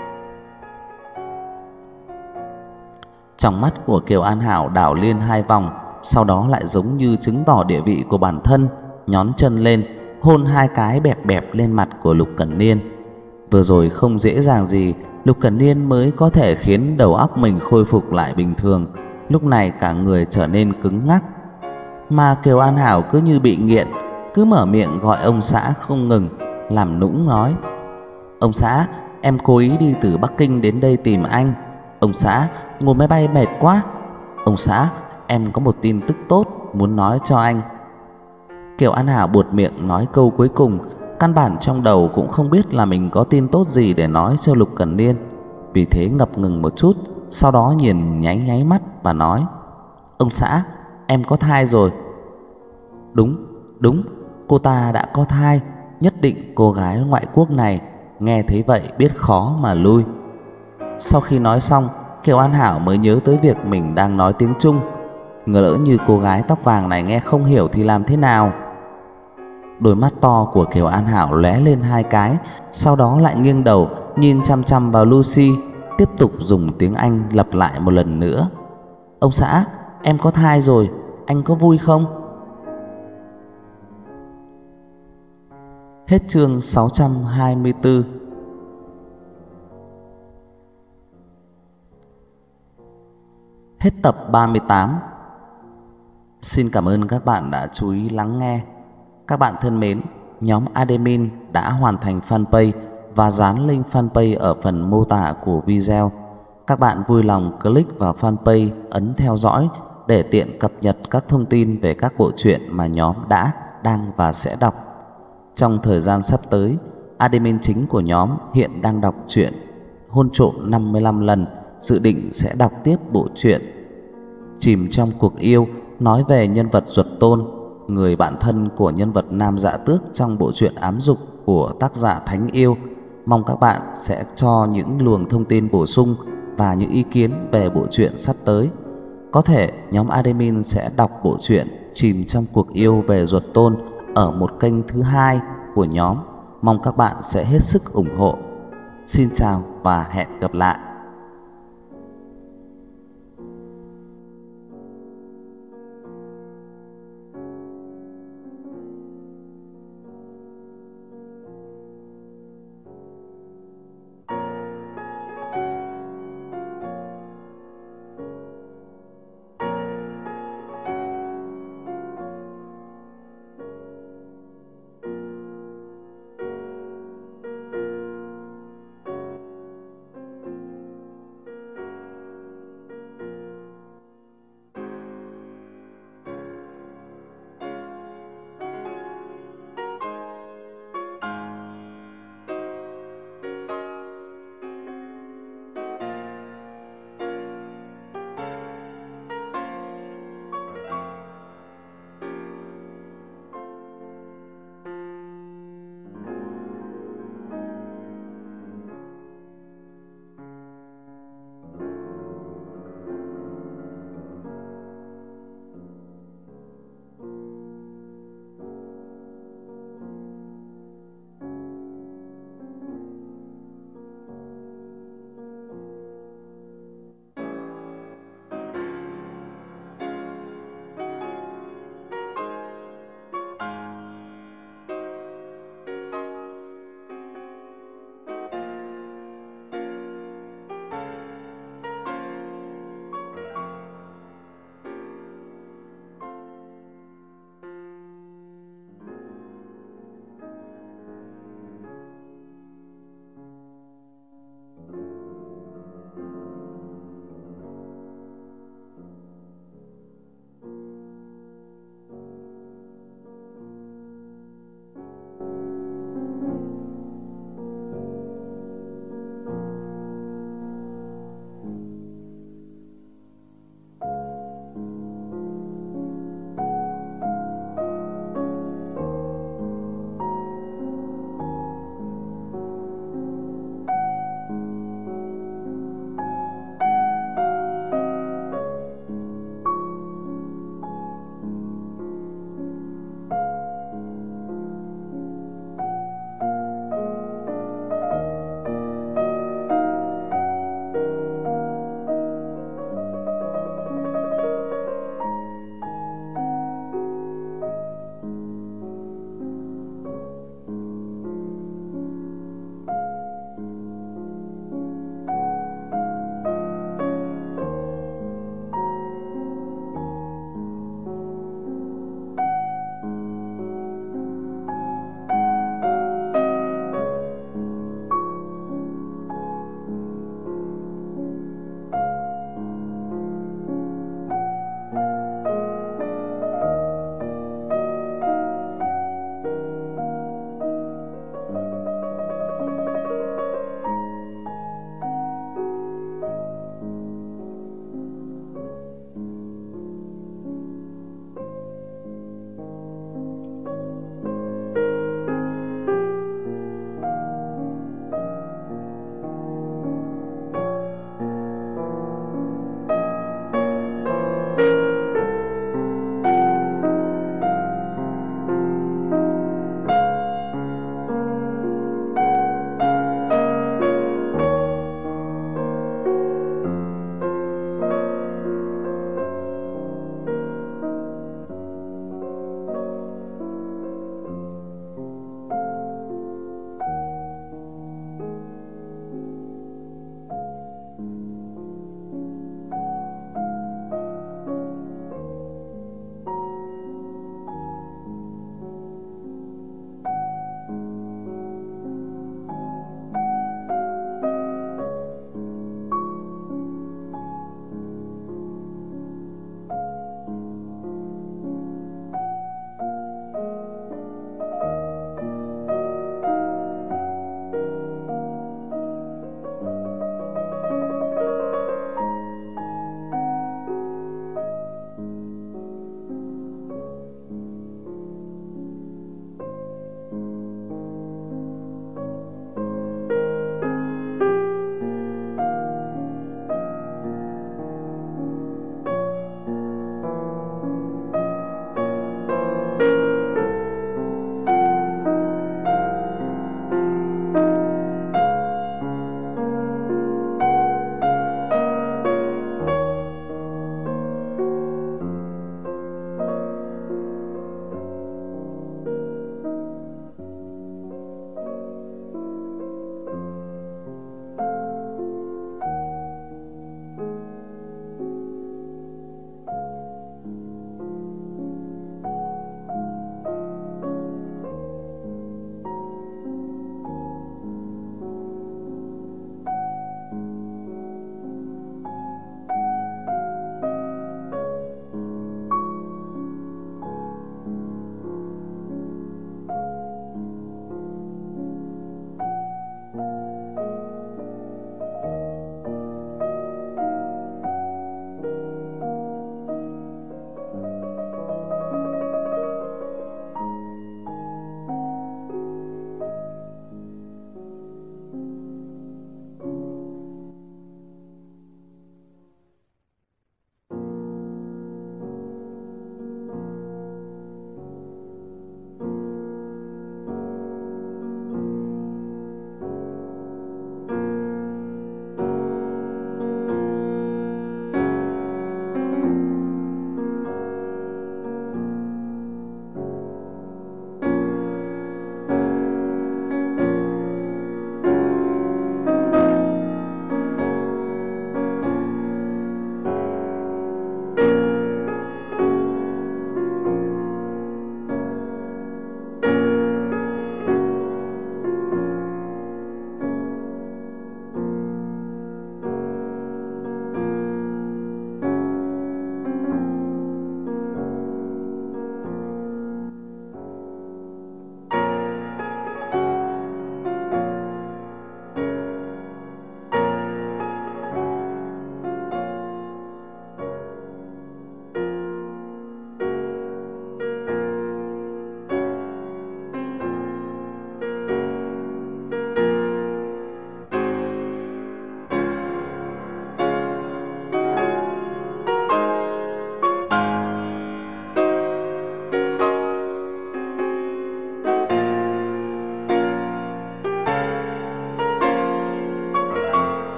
A: Trong mắt của Kiều An Hảo đảo liên hai vòng, sau đó lại giống như chứng tỏ địa vị của bản thân, nhón chân lên, hôn hai cái bẹp bẹp lên mặt của Lục Cẩn Niên. Vừa rồi không dễ dàng gì Lục Cẩn Niên mới có thể khiến đầu óc mình khôi phục lại bình thường, lúc này cả người trở nên cứng ngắc. Mà Kiều An Hảo cứ như bị nghiện, cứ mở miệng gọi ông xã không ngừng, làm nũng nói: "Ông xã, em cố ý đi từ Bắc Kinh đến đây tìm anh. Ông xã, ngồi máy bay mệt quá. Ông xã, em có một tin tức tốt muốn nói cho anh." Kiều An Hảo buột miệng nói câu cuối cùng, căn bản trong đầu cũng không biết là mình có tin tốt gì để nói cho Lục Cẩn Niên. Vì thế ngập ngừng một chút, sau đó nhìn nháy nháy mắt và nói: "Ông xã, em có thai rồi." Đúng, đúng, cô ta đã có thai. Nhất định cô gái ngoại quốc này nghe thấy vậy biết khó mà lui. Sau khi nói xong, Kiều An Hảo mới nhớ tới việc mình đang nói tiếng Trung. Ngờ lỡ như cô gái tóc vàng này nghe không hiểu thì làm thế nào? Đôi mắt to của Kiều An Hảo lóe lên hai cái, sau đó lại nghiêng đầu nhìn chăm chăm vào Lucy, tiếp tục dùng tiếng Anh lặp lại một lần nữa: "Ông xã, em có thai rồi, anh có vui không?" Hết chương sáu trăm hai mươi tư. Hết tập ba mươi tám. Xin cảm ơn các bạn đã chú ý lắng nghe. Các bạn thân mến, nhóm admin đã hoàn thành fanpage và dán link fanpage ở phần mô tả của video. Các bạn vui lòng click vào fanpage, ấn theo dõi để tiện cập nhật các thông tin về các bộ truyện mà nhóm đã, đang và sẽ đọc. Trong thời gian sắp tới, admin chính của nhóm hiện đang đọc truyện Hôn Trộm năm mươi lăm lần, dự định sẽ đọc tiếp bộ truyện Chìm trong cuộc yêu, nói về nhân vật Duật Tôn, người bạn thân của nhân vật Nam Dạ Tước trong bộ truyện Ám Dục của tác giả Thánh Yêu. Mong các bạn sẽ cho những luồng thông tin bổ sung và những ý kiến về bộ truyện sắp tới. Có thể nhóm admin sẽ đọc bộ truyện Chìm trong cuộc yêu về Duật Tôn ở một kênh thứ hai của nhóm. Mong các bạn sẽ hết sức ủng hộ. Xin chào và hẹn gặp lại.